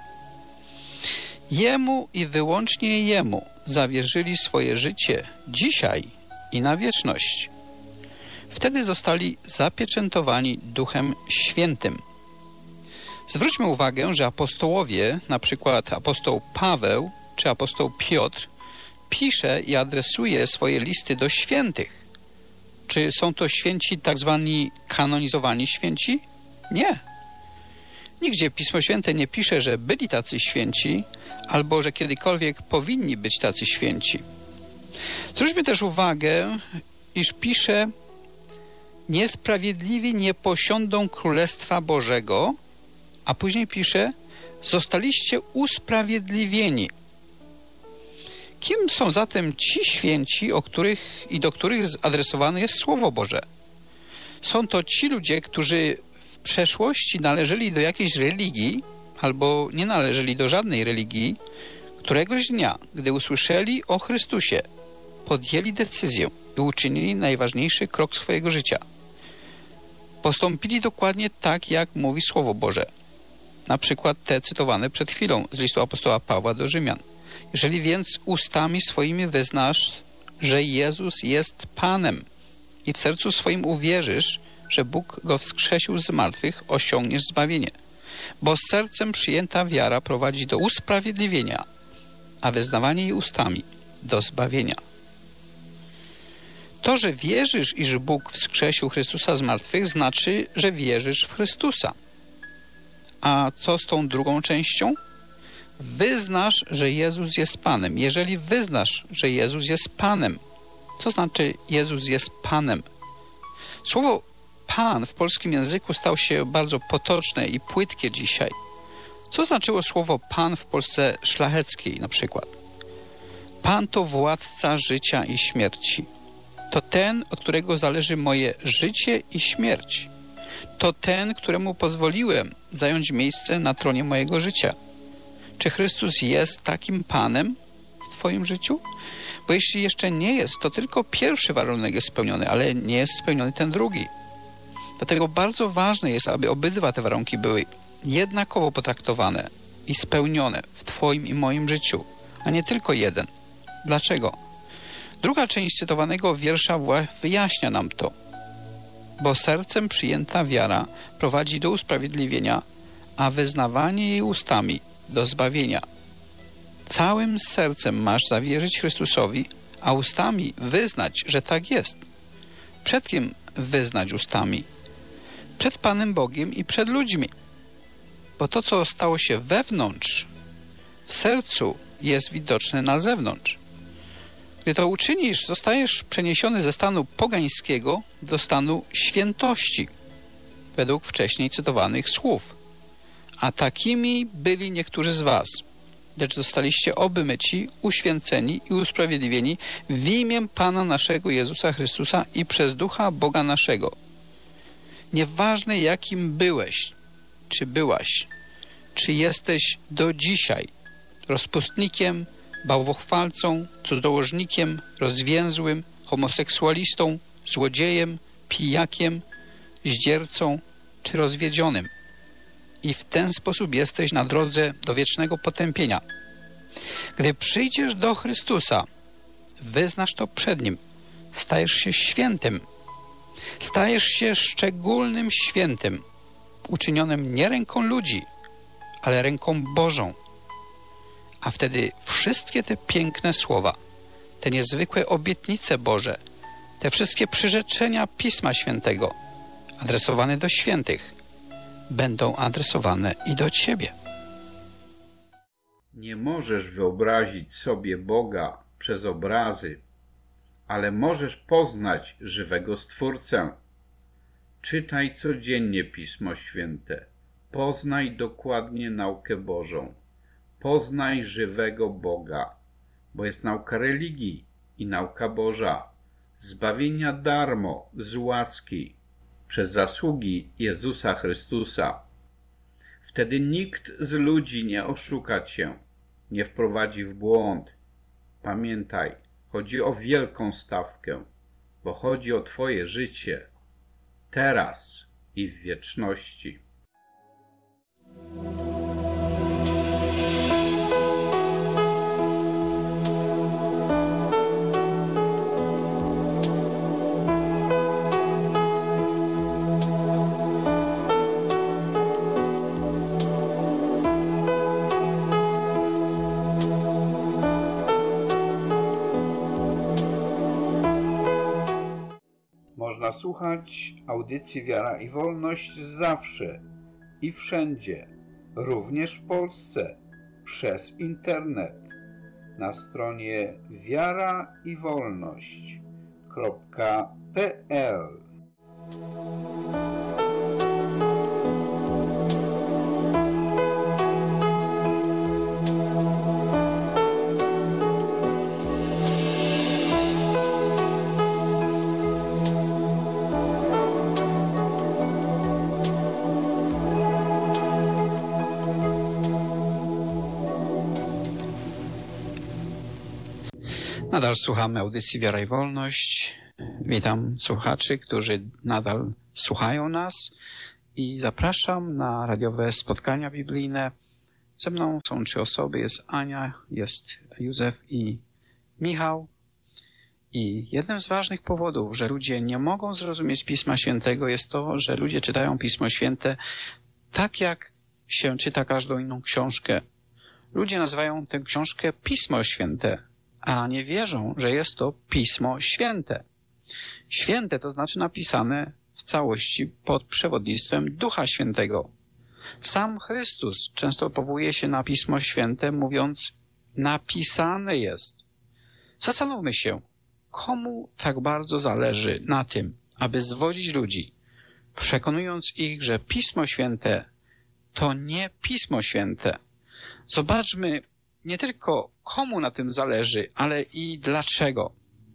C: Jemu i wyłącznie Jemu zawierzyli swoje życie dzisiaj i na wieczność. Wtedy zostali zapieczętowani Duchem Świętym. Zwróćmy uwagę, że apostołowie, na przykład apostoł Paweł czy apostoł Piotr, pisze i adresuje swoje listy do świętych. Czy są to święci tak zwani kanonizowani święci? Nie. Nigdzie Pismo Święte nie pisze, że byli tacy święci, albo że kiedykolwiek powinni być tacy święci. Zwróćmy też uwagę, iż pisze: niesprawiedliwi nie posiądą Królestwa Bożego, a później pisze: zostaliście usprawiedliwieni. Kim są zatem ci święci, do których zadresowane jest Słowo Boże? Są to ci ludzie, którzy w przeszłości należeli do jakiejś religii albo nie należeli do żadnej religii. Któregoś dnia, gdy usłyszeli o Chrystusie, podjęli decyzję i uczynili najważniejszy krok swojego życia. Postąpili dokładnie tak, jak mówi Słowo Boże. Na przykład te cytowane przed chwilą z listu apostoła Pawła do Rzymian. Jeżeli więc ustami swoimi wyznasz, że Jezus jest Panem i w sercu swoim uwierzysz, że Bóg Go wskrzesił z martwych, osiągniesz zbawienie. Bo sercem przyjęta wiara prowadzi do usprawiedliwienia, a wyznawanie jej ustami do zbawienia. To, że wierzysz, iż Bóg wskrzesił Chrystusa z martwych, znaczy, że wierzysz w Chrystusa. A co z tą drugą częścią? Wyznasz, że Jezus jest Panem. Jeżeli wyznasz, że Jezus jest Panem, co znaczy Jezus jest Panem? Słowo Pan w polskim języku stało się bardzo potoczne i płytkie dzisiaj. Co znaczyło słowo Pan w Polsce szlacheckiej na przykład? Pan to władca życia i śmierci. To ten, od którego zależy moje życie i śmierć. To ten, któremu pozwoliłem zająć miejsce na tronie mojego życia. Czy Chrystus jest takim Panem w Twoim życiu? Bo jeśli jeszcze nie jest, to tylko pierwszy warunek jest spełniony, ale nie jest spełniony ten drugi. Dlatego bardzo ważne jest, aby obydwa te warunki były jednakowo potraktowane i spełnione w Twoim i moim życiu, a nie tylko jeden. Dlaczego? Druga część cytowanego wiersza wyjaśnia nam to. Bo sercem przyjęta wiara prowadzi do usprawiedliwienia, a wyznawanie jej ustami do zbawienia. Całym sercem masz zawierzyć Chrystusowi, a ustami wyznać, że tak jest. Przed kim wyznać ustami? Przed Panem Bogiem i przed ludźmi. Bo to, co stało się wewnątrz, w sercu, jest widoczne na zewnątrz. Gdy to uczynisz, zostajesz przeniesiony ze stanu pogańskiego do stanu świętości, według wcześniej cytowanych słów. A takimi byli niektórzy z was, lecz zostaliście obmyci, uświęceni i usprawiedliwieni w imię Pana naszego Jezusa Chrystusa i przez Ducha Boga naszego. Nieważne jakim byłeś, czy byłaś, czy jesteś do dzisiaj rozpustnikiem, bałwochwalcą, cudzołożnikiem, rozwięzłym, homoseksualistą, złodziejem, pijakiem, zdziercą czy rozwiedzionym. I w ten sposób jesteś na drodze do wiecznego potępienia. Gdy przyjdziesz do Chrystusa, wyznasz to przed Nim, stajesz się świętym. Stajesz się szczególnym świętym, uczynionym nie ręką ludzi, ale ręką Bożą. A wtedy wszystkie te piękne słowa, te niezwykłe obietnice Boże, te wszystkie przyrzeczenia Pisma Świętego adresowane do świętych będą adresowane i do Ciebie.
O: Nie możesz wyobrazić sobie Boga przez obrazy, ale możesz poznać żywego Stwórcę. Czytaj codziennie Pismo Święte. Poznaj dokładnie naukę Bożą. Poznaj żywego Boga, bo jest nauka religii i nauka Boża, zbawienia darmo, z łaski, przez zasługi Jezusa Chrystusa. Wtedy nikt z ludzi nie oszuka Cię, nie wprowadzi w błąd. Pamiętaj, chodzi o wielką stawkę, bo chodzi o Twoje życie, teraz i w wieczności. Można słuchać audycji Wiara i Wolność zawsze i wszędzie, również w Polsce, przez internet, na stronie wiaraiwolność.pl.
C: Nadal słuchamy audycji Wiara i Wolność. Witam słuchaczy, którzy nadal słuchają nas i zapraszam na radiowe spotkania biblijne. Ze mną są 3 osoby. Jest Ania, jest Józef i Michał. I jednym z ważnych powodów, że ludzie nie mogą zrozumieć Pisma Świętego, jest to, że ludzie czytają Pismo Święte tak, jak się czyta każdą inną książkę. Ludzie nazywają tę książkę Pismo Święte, a nie wierzą, że jest to Pismo Święte. Święte to znaczy napisane w całości pod przewodnictwem Ducha Świętego. Sam Chrystus często powołuje się na Pismo Święte, mówiąc: napisane jest. Zastanówmy się, komu tak bardzo zależy na tym, aby zwodzić ludzi, przekonując ich, że Pismo Święte to nie Pismo Święte. Zobaczmy nie tylko komu na tym zależy, ale i dlaczego.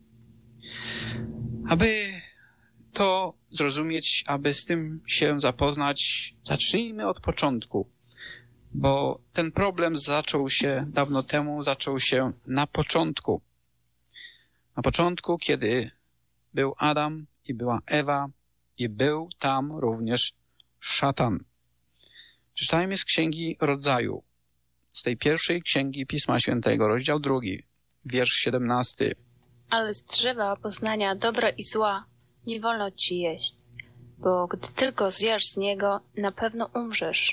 C: Aby to zrozumieć, aby z tym się zapoznać, zacznijmy od początku, bo ten problem zaczął się dawno temu, zaczął się na początku. Na początku, kiedy był Adam i była Ewa i był tam również szatan. Przeczytajmy z Księgi Rodzaju, z tej pierwszej księgi Pisma Świętego, rozdział 2, wiersz 17.
I: Ale z drzewa poznania dobra i zła nie wolno ci jeść, bo gdy tylko zjesz z niego, na pewno umrzesz.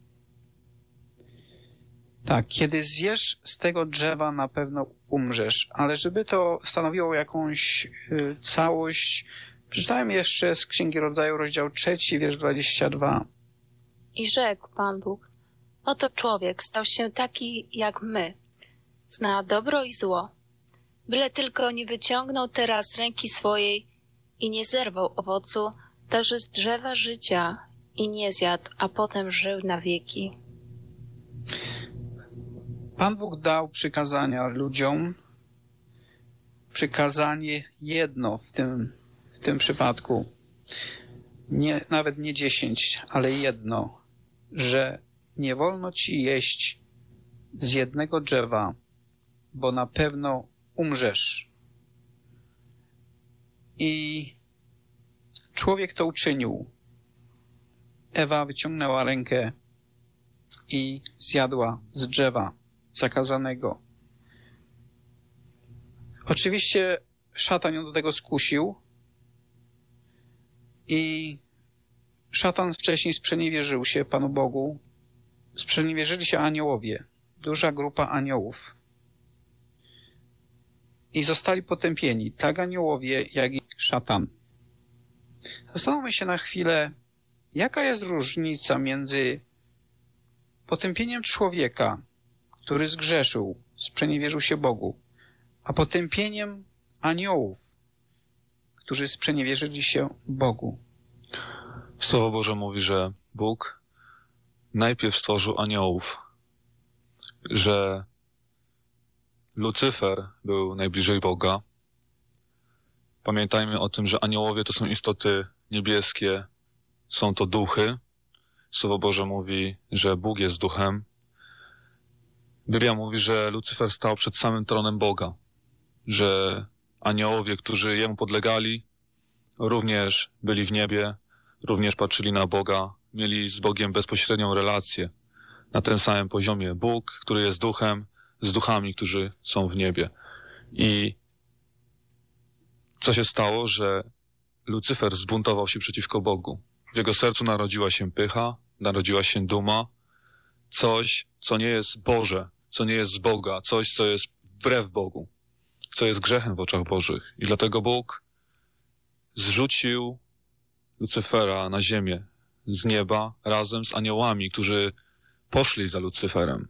C: Tak, kiedy zjesz z tego drzewa, na pewno umrzesz. Ale żeby to stanowiło jakąś całość, przeczytałem jeszcze z Księgi Rodzaju, rozdział 3, wiersz 22.
I: I rzekł Pan Bóg: oto człowiek stał się taki jak my, zna dobro i zło. Byle tylko nie wyciągnął teraz ręki swojej i nie zerwał owocu, także z drzewa życia i nie zjadł, a potem żył na wieki.
C: Pan Bóg dał przykazania ludziom, przykazanie jedno w tym przypadku, nawet nie 10, ale jedno, że nie wolno ci jeść z jednego drzewa, bo na pewno umrzesz. I człowiek to uczynił. Ewa wyciągnęła rękę i zjadła z drzewa zakazanego. Oczywiście szatan ją do tego skusił i szatan wcześniej sprzeniewierzył się Panu Bogu. Sprzeniewierzyli się aniołowie, duża grupa aniołów. I zostali potępieni, tak aniołowie, jak i szatan. Zastanówmy się na chwilę, jaka jest różnica między potępieniem człowieka, który zgrzeszył, sprzeniewierzył się Bogu, a potępieniem aniołów, którzy sprzeniewierzyli się Bogu.
P: Słowo Boże mówi, że Bóg najpierw stworzył aniołów, że Lucyfer był najbliżej Boga. Pamiętajmy o tym, że aniołowie to są istoty niebieskie, są to duchy. Słowo Boże mówi, że Bóg jest duchem. Biblia mówi, że Lucyfer stał przed samym tronem Boga, że aniołowie, którzy jemu podlegali, również byli w niebie, również patrzyli na Boga, mieli z Bogiem bezpośrednią relację na tym samym poziomie. Bóg, który jest duchem, z duchami, którzy są w niebie. I co się stało, że Lucyfer zbuntował się przeciwko Bogu. W jego sercu narodziła się pycha, narodziła się duma, coś, co nie jest Boże, co nie jest z Boga, coś, co jest wbrew Bogu, co jest grzechem w oczach Bożych. I dlatego Bóg zrzucił Lucyfera na ziemię z nieba razem z aniołami, którzy poszli za Lucyferem.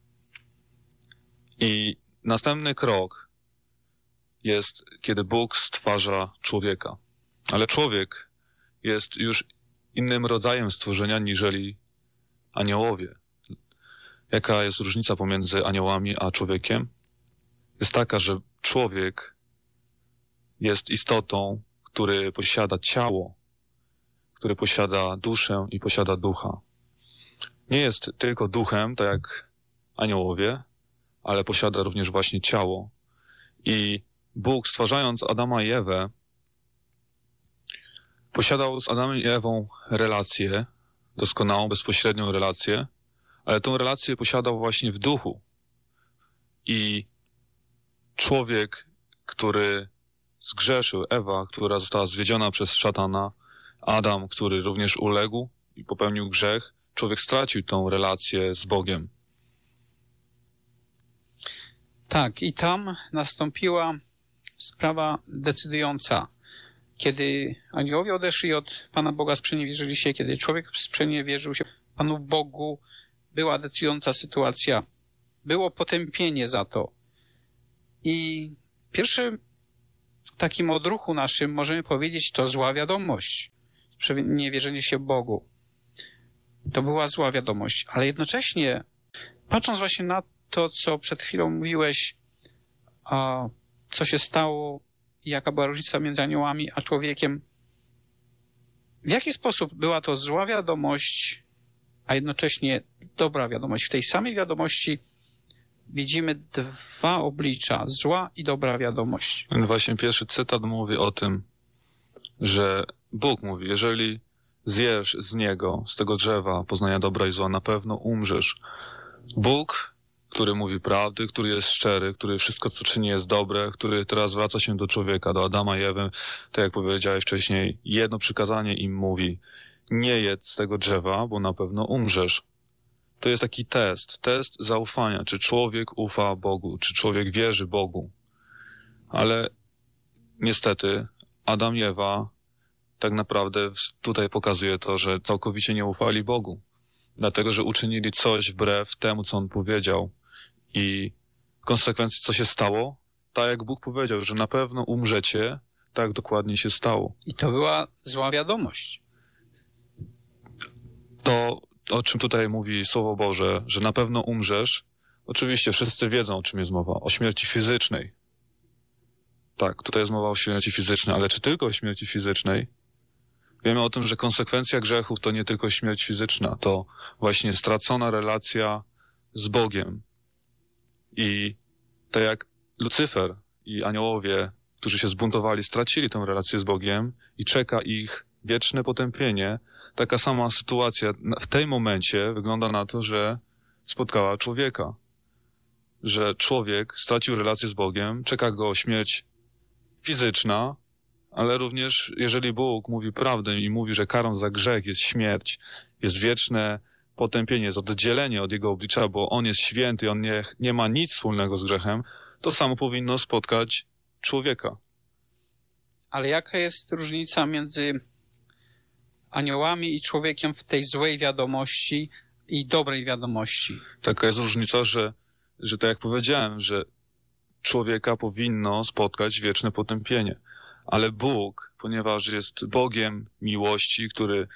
P: I następny krok jest, kiedy Bóg stwarza człowieka. Ale człowiek jest już innym rodzajem stworzenia niżeli aniołowie. Jaka jest różnica pomiędzy aniołami a człowiekiem? Jest taka, że człowiek jest istotą, który posiada ciało, który posiada duszę i posiada ducha. Nie jest tylko duchem, tak jak aniołowie, ale posiada również właśnie ciało. I Bóg, stwarzając Adama i Ewę, posiadał z Adamem i Ewą relację, doskonałą, bezpośrednią relację, ale tą relację posiadał właśnie w duchu. I człowiek, który zgrzeszył, Ewa, która została zwiedziona przez szatana, Adam, który również uległ i popełnił grzech, człowiek stracił tą relację z Bogiem.
C: Tak, i tam nastąpiła sprawa decydująca. Kiedy aniołowie odeszli od Pana Boga, sprzeniewierzyli się, kiedy człowiek sprzeniewierzył się Panu Bogu, była decydująca sytuacja. Było potępienie za to. I pierwszym takim odruchu naszym, możemy powiedzieć, to zła wiadomość. Sprzeniewierzenie się Bogu. To była zła wiadomość, ale jednocześnie, patrząc właśnie na to, co przed chwilą mówiłeś, co się stało, jaka była różnica między aniołami a człowiekiem, w jaki sposób była to zła wiadomość, a jednocześnie dobra wiadomość. W tej samej wiadomości widzimy dwa oblicza, zła i dobra wiadomość.
P: Właśnie pierwszy cytat mówi o tym, że Bóg mówi, jeżeli zjesz z niego, z tego drzewa poznania dobra i zła, na pewno umrzesz. Bóg, który mówi prawdy, który jest szczery, który wszystko, co czyni, jest dobre, który teraz zwraca się do człowieka, do Adama i Ewy, tak jak powiedziałeś wcześniej, jedno przykazanie im mówi: nie jedz z tego drzewa, bo na pewno umrzesz. To jest taki test zaufania, czy człowiek ufa Bogu, czy człowiek wierzy Bogu. Ale niestety Adam i Ewa tak naprawdę tutaj pokazuje to, że całkowicie nie ufali Bogu. Dlatego, że uczynili coś wbrew temu, co On powiedział. I w konsekwencji co się stało? Tak jak Bóg powiedział, że na pewno umrzecie, tak dokładnie się stało.
C: I to była zła wiadomość.
P: To, o czym tutaj mówi Słowo Boże, że na pewno umrzesz, oczywiście wszyscy wiedzą, o czym jest mowa. O śmierci fizycznej. Tak, tutaj jest mowa o śmierci fizycznej, ale czy tylko o śmierci fizycznej? Wiemy o tym, że konsekwencja grzechów to nie tylko śmierć fizyczna, to właśnie stracona relacja z Bogiem. I Tak jak Lucyfer i aniołowie, którzy się zbuntowali, stracili tę relację z Bogiem i czeka ich wieczne potępienie, taka sama sytuacja w tym momencie wygląda na to, że spotkała człowieka. Że człowiek stracił relację z Bogiem, czeka go śmierć fizyczna, ale również jeżeli Bóg mówi prawdę i mówi, że karą za grzech jest śmierć, jest wieczne potępienie, jest oddzielenie od Jego oblicza, bo On jest święty, On nie ma nic wspólnego z grzechem, to samo powinno spotkać człowieka.
C: Ale jaka jest różnica między aniołami i człowiekiem w tej złej wiadomości i dobrej wiadomości?
P: Taka jest różnica, że tak jak powiedziałem, że człowieka powinno spotkać wieczne potępienie. Ale Bóg, ponieważ jest Bogiem miłości,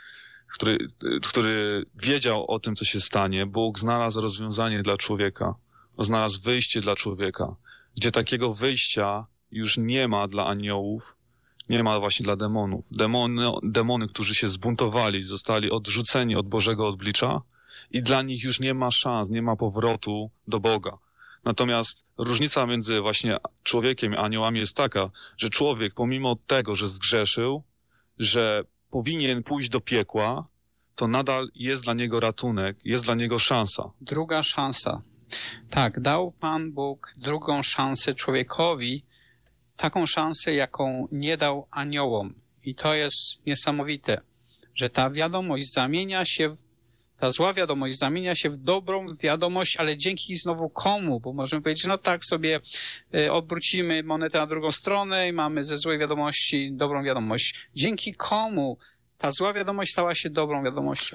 P: który wiedział o tym, co się stanie, Bóg znalazł rozwiązanie dla człowieka, znalazł wyjście dla człowieka, gdzie takiego wyjścia już nie ma dla aniołów, nie ma właśnie dla demonów. Demony, którzy się zbuntowali, zostali odrzuceni od Bożego oblicza i dla nich już nie ma szans, nie ma powrotu do Boga. Natomiast różnica między właśnie człowiekiem a aniołami jest taka, że człowiek pomimo tego, że zgrzeszył, że powinien pójść do piekła, to nadal jest dla niego ratunek, jest dla niego szansa.
C: Druga szansa. Tak, dał Pan Bóg drugą szansę człowiekowi, taką szansę, jaką nie dał aniołom. I to jest niesamowite, że ta wiadomość zamienia się ta zła wiadomość zamienia się w dobrą wiadomość, ale dzięki znowu komu? Bo możemy powiedzieć, no tak sobie obrócimy monetę na drugą stronę i mamy ze złej wiadomości dobrą wiadomość. Dzięki komu ta zła wiadomość stała się dobrą wiadomością?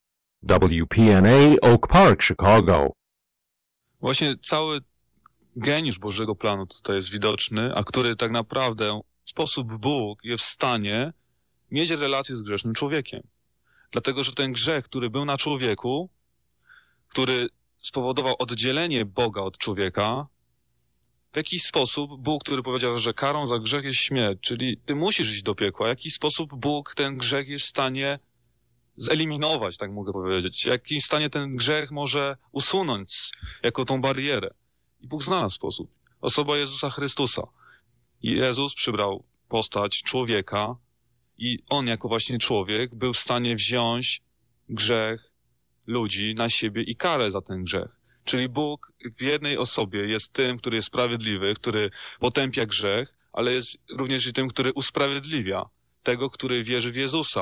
B: WPNA Oak Park, Chicago.
P: Właśnie cały geniusz Bożego planu tutaj jest widoczny, a który tak naprawdę w sposób Bóg jest w stanie mieć relację z grzesznym człowiekiem. Dlatego, że ten grzech, który był na człowieku, który spowodował oddzielenie Boga od człowieka, w jakiś sposób Bóg, który powiedział, że karą za grzech jest śmierć, czyli ty musisz iść do piekła, w jakiś sposób Bóg ten grzech jest w stanie zeliminować, tak mogę powiedzieć. W jakim stanie ten grzech może usunąć jako tą barierę. I Bóg znalazł sposób. Osoba Jezusa Chrystusa. Jezus przybrał postać człowieka, i On jako właśnie człowiek był w stanie wziąć grzech ludzi na siebie i karę za ten grzech. Czyli Bóg w jednej osobie jest tym, który jest sprawiedliwy, który potępia grzech, ale jest również i tym, który usprawiedliwia tego, który wierzy w Jezusa.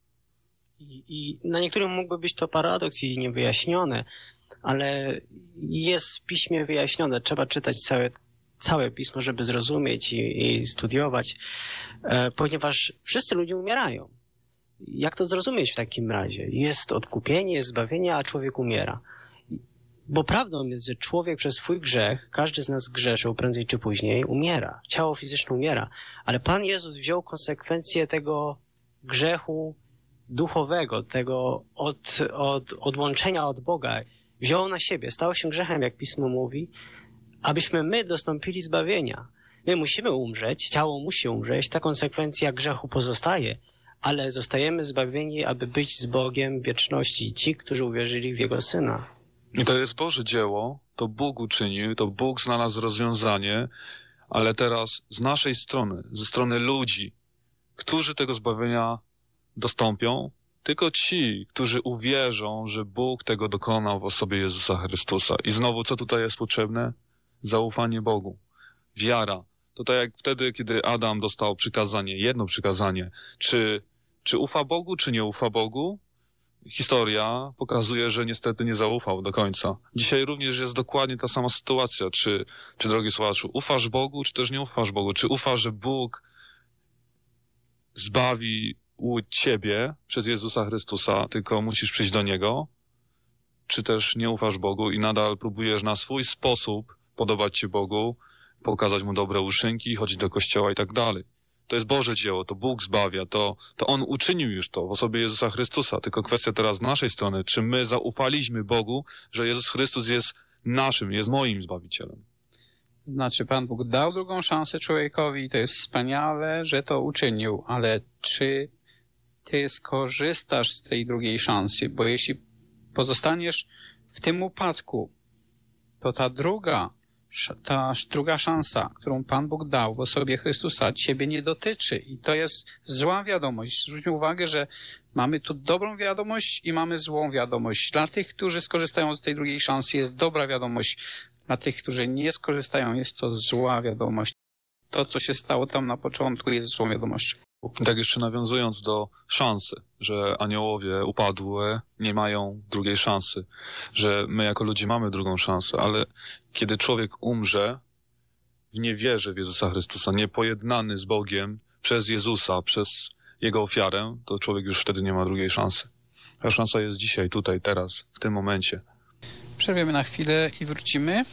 Q: I na niektórym mógłby być to paradoks i niewyjaśnione, ale jest w Piśmie wyjaśnione. Trzeba czytać całe Pismo, żeby zrozumieć i studiować, ponieważ wszyscy ludzie umierają. Jak to zrozumieć w takim razie? Jest odkupienie, jest zbawienie, a człowiek umiera. Bo prawdą jest, że człowiek przez swój grzech, każdy z nas grzeszył prędzej czy później, umiera. Ciało fizyczne umiera. Ale Pan Jezus wziął konsekwencje tego grzechu duchowego, tego odłączenia od Boga. Wziął na siebie, stał się grzechem, jak Pismo mówi, abyśmy my dostąpili zbawienia. My musimy umrzeć, ciało musi umrzeć, ta konsekwencja grzechu pozostaje, ale zostajemy zbawieni, aby być z Bogiem w wieczności, ci, którzy uwierzyli w Jego Syna.
P: I to jest Boże dzieło, to Bóg uczynił, to Bóg znalazł rozwiązanie, ale teraz z naszej strony, ze strony ludzi, którzy tego zbawienia dostąpią, tylko ci, którzy uwierzą, że Bóg tego dokonał w osobie Jezusa Chrystusa. I znowu, co tutaj jest potrzebne? Zaufanie Bogu. Wiara. To tak jak wtedy, kiedy Adam dostał przykazanie, jedno przykazanie. Czy ufa Bogu, czy nie ufa Bogu? Historia pokazuje, że niestety nie zaufał do końca. Dzisiaj również jest dokładnie ta sama sytuacja. Czy drogi słuchaczu, ufasz Bogu, czy też nie ufasz Bogu? Czy ufasz, że Bóg zbawi ciebie przez Jezusa Chrystusa, tylko musisz przyjść do Niego? Czy też nie ufasz Bogu i nadal próbujesz na swój sposób podobać się Bogu, pokazać Mu dobre uczynki, chodzić do kościoła i tak dalej? To jest Boże dzieło, to Bóg zbawia, to On uczynił już to w osobie Jezusa Chrystusa. Tylko kwestia teraz z naszej strony, czy my zaufaliśmy Bogu, że Jezus Chrystus jest naszym, jest moim Zbawicielem.
C: Znaczy, Pan Bóg dał drugą szansę człowiekowi i to jest wspaniale, że to uczynił, ale czy ty skorzystasz z tej drugiej szansy? Bo jeśli pozostaniesz w tym upadku, to ta druga ta druga szansa, którą Pan Bóg dał w osobie Chrystusa, ciebie nie dotyczy. I to jest zła wiadomość. Zwróćmy uwagę, że mamy tu dobrą wiadomość i mamy złą wiadomość. Dla tych, którzy skorzystają z tej drugiej szansy, jest dobra wiadomość. Dla tych, którzy nie skorzystają, jest to zła wiadomość. To, co się stało tam na początku, jest złą wiadomością.
P: Tak jeszcze nawiązując do szansy, że aniołowie upadłe nie mają drugiej szansy, że my jako ludzie mamy drugą szansę, ale kiedy człowiek umrze w niewierze w Jezusa Chrystusa, niepojednany z Bogiem przez Jezusa, przez Jego ofiarę, to człowiek już wtedy nie ma drugiej szansy. Ta szansa jest dzisiaj, tutaj, teraz, w tym momencie.
C: Przerwiemy na chwilę i wrócimy.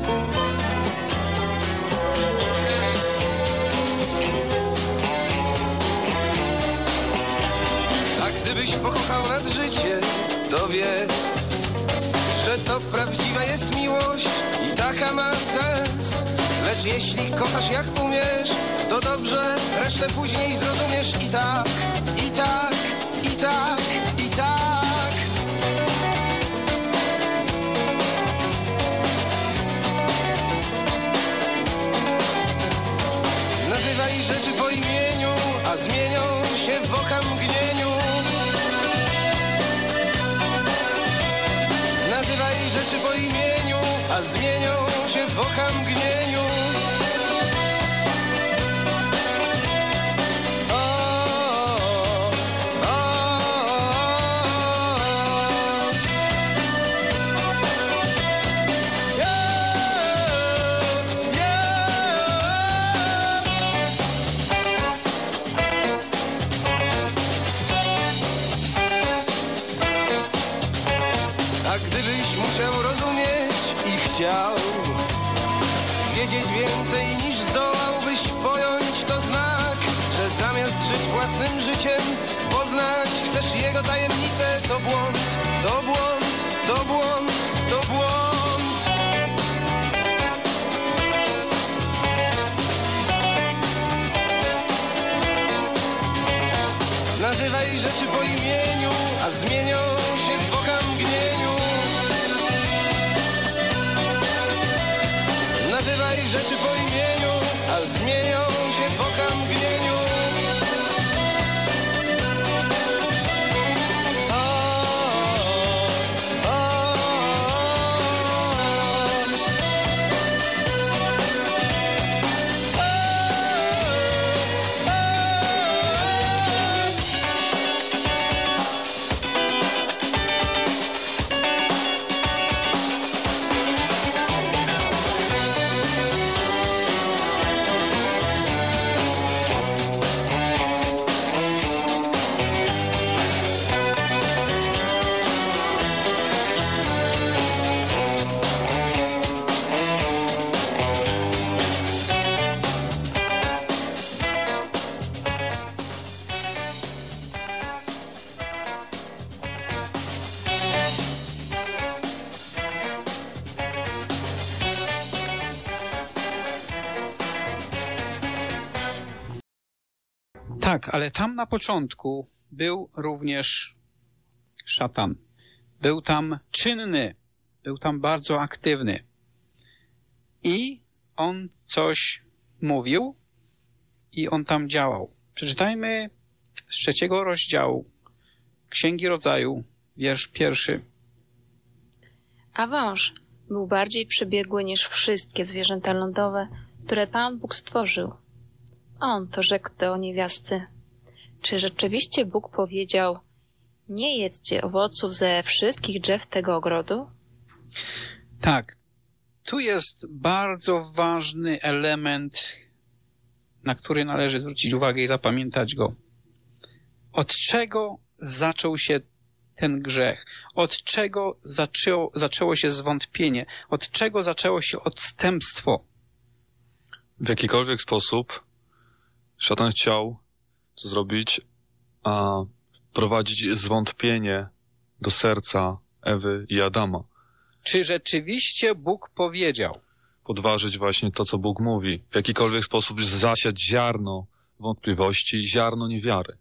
R: Gdybyś pokochał nad życie, to wiedz, że to prawdziwa jest miłość i taka ma sens. Lecz jeśli kochasz jak umiesz, to dobrze, resztę później zrozumiesz. I tak, i tak, i tak, i tak. Nazywaj rzeczy po imieniu, a zmienią się w okamgnieniu. Nazywaj rzeczy po imieniu, a zmienią się w okamgnieniu. Chciał wiedzieć więcej niż zdołałbyś pojąć, to znak, że zamiast żyć własnym życiem, poznać chcesz jego tajemnicę. To błąd, to błąd, to błąd, to błąd. Nazywaj rzeczy po imieniu, a zmienią się w okamgnieniu. Nazywaj rzeczy po imieniu, a zmienią się w okamgnieniu.
C: Tak, ale tam na początku był również szatan. Był tam czynny, był tam bardzo aktywny. I on coś mówił i on tam działał. Przeczytajmy z 3 rozdziału Księgi Rodzaju, wiersz 1.
I: A wąż był bardziej przebiegły niż wszystkie zwierzęta lądowe, które Pan Bóg stworzył. On to rzekł do niewiasty: czy rzeczywiście Bóg powiedział: nie jedzcie owoców ze wszystkich drzew tego ogrodu?
C: Tak, tu jest bardzo ważny element, na który należy zwrócić uwagę i zapamiętać go. Od czego zaczął się ten grzech? Od czego zaczęło się zwątpienie? Od czego zaczęło się odstępstwo?
P: W jakikolwiek sposób szatan chciał co zrobić? A wprowadzić zwątpienie do serca Ewy i Adama.
C: Czy rzeczywiście Bóg powiedział?
P: Podważyć właśnie to, co Bóg mówi. W jakikolwiek sposób zasiać ziarno wątpliwości, ziarno niewiary.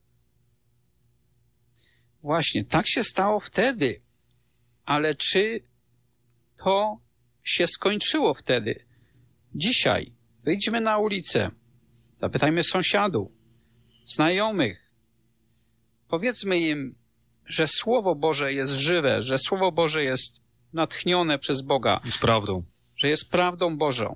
C: Właśnie, tak się stało wtedy. Ale czy to się skończyło wtedy? Dzisiaj wyjdźmy na ulicę, zapytajmy sąsiadów, znajomych. Powiedzmy im, że Słowo Boże jest żywe, że Słowo Boże jest natchnione przez Boga.
P: Jest prawdą.
C: Że jest prawdą Bożą.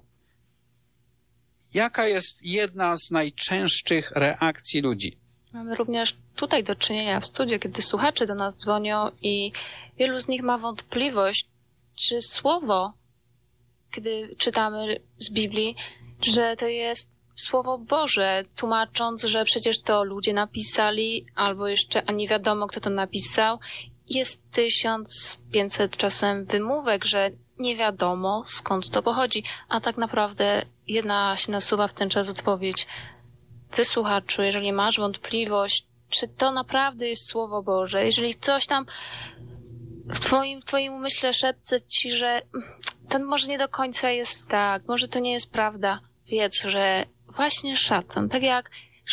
C: Jaka jest jedna z najczęstszych reakcji ludzi?
I: Mamy również tutaj do czynienia w studiu, kiedy słuchacze do nas dzwonią i wielu z nich ma wątpliwość, czy słowo, kiedy czytamy z Biblii, że to jest Słowo Boże, tłumacząc, że przecież to ludzie napisali, albo jeszcze ani wiadomo, kto to napisał. Jest 1500 czasem wymówek, że nie wiadomo, skąd to pochodzi, a tak naprawdę jedna się nasuwa w ten czas odpowiedź. Ty, słuchaczu, jeżeli masz wątpliwość, czy to naprawdę jest Słowo Boże, jeżeli coś tam w twoim umyśle szepce ci, że to może nie do końca jest tak, może to nie jest prawda, wiedz, że właśnie szatan, tak jak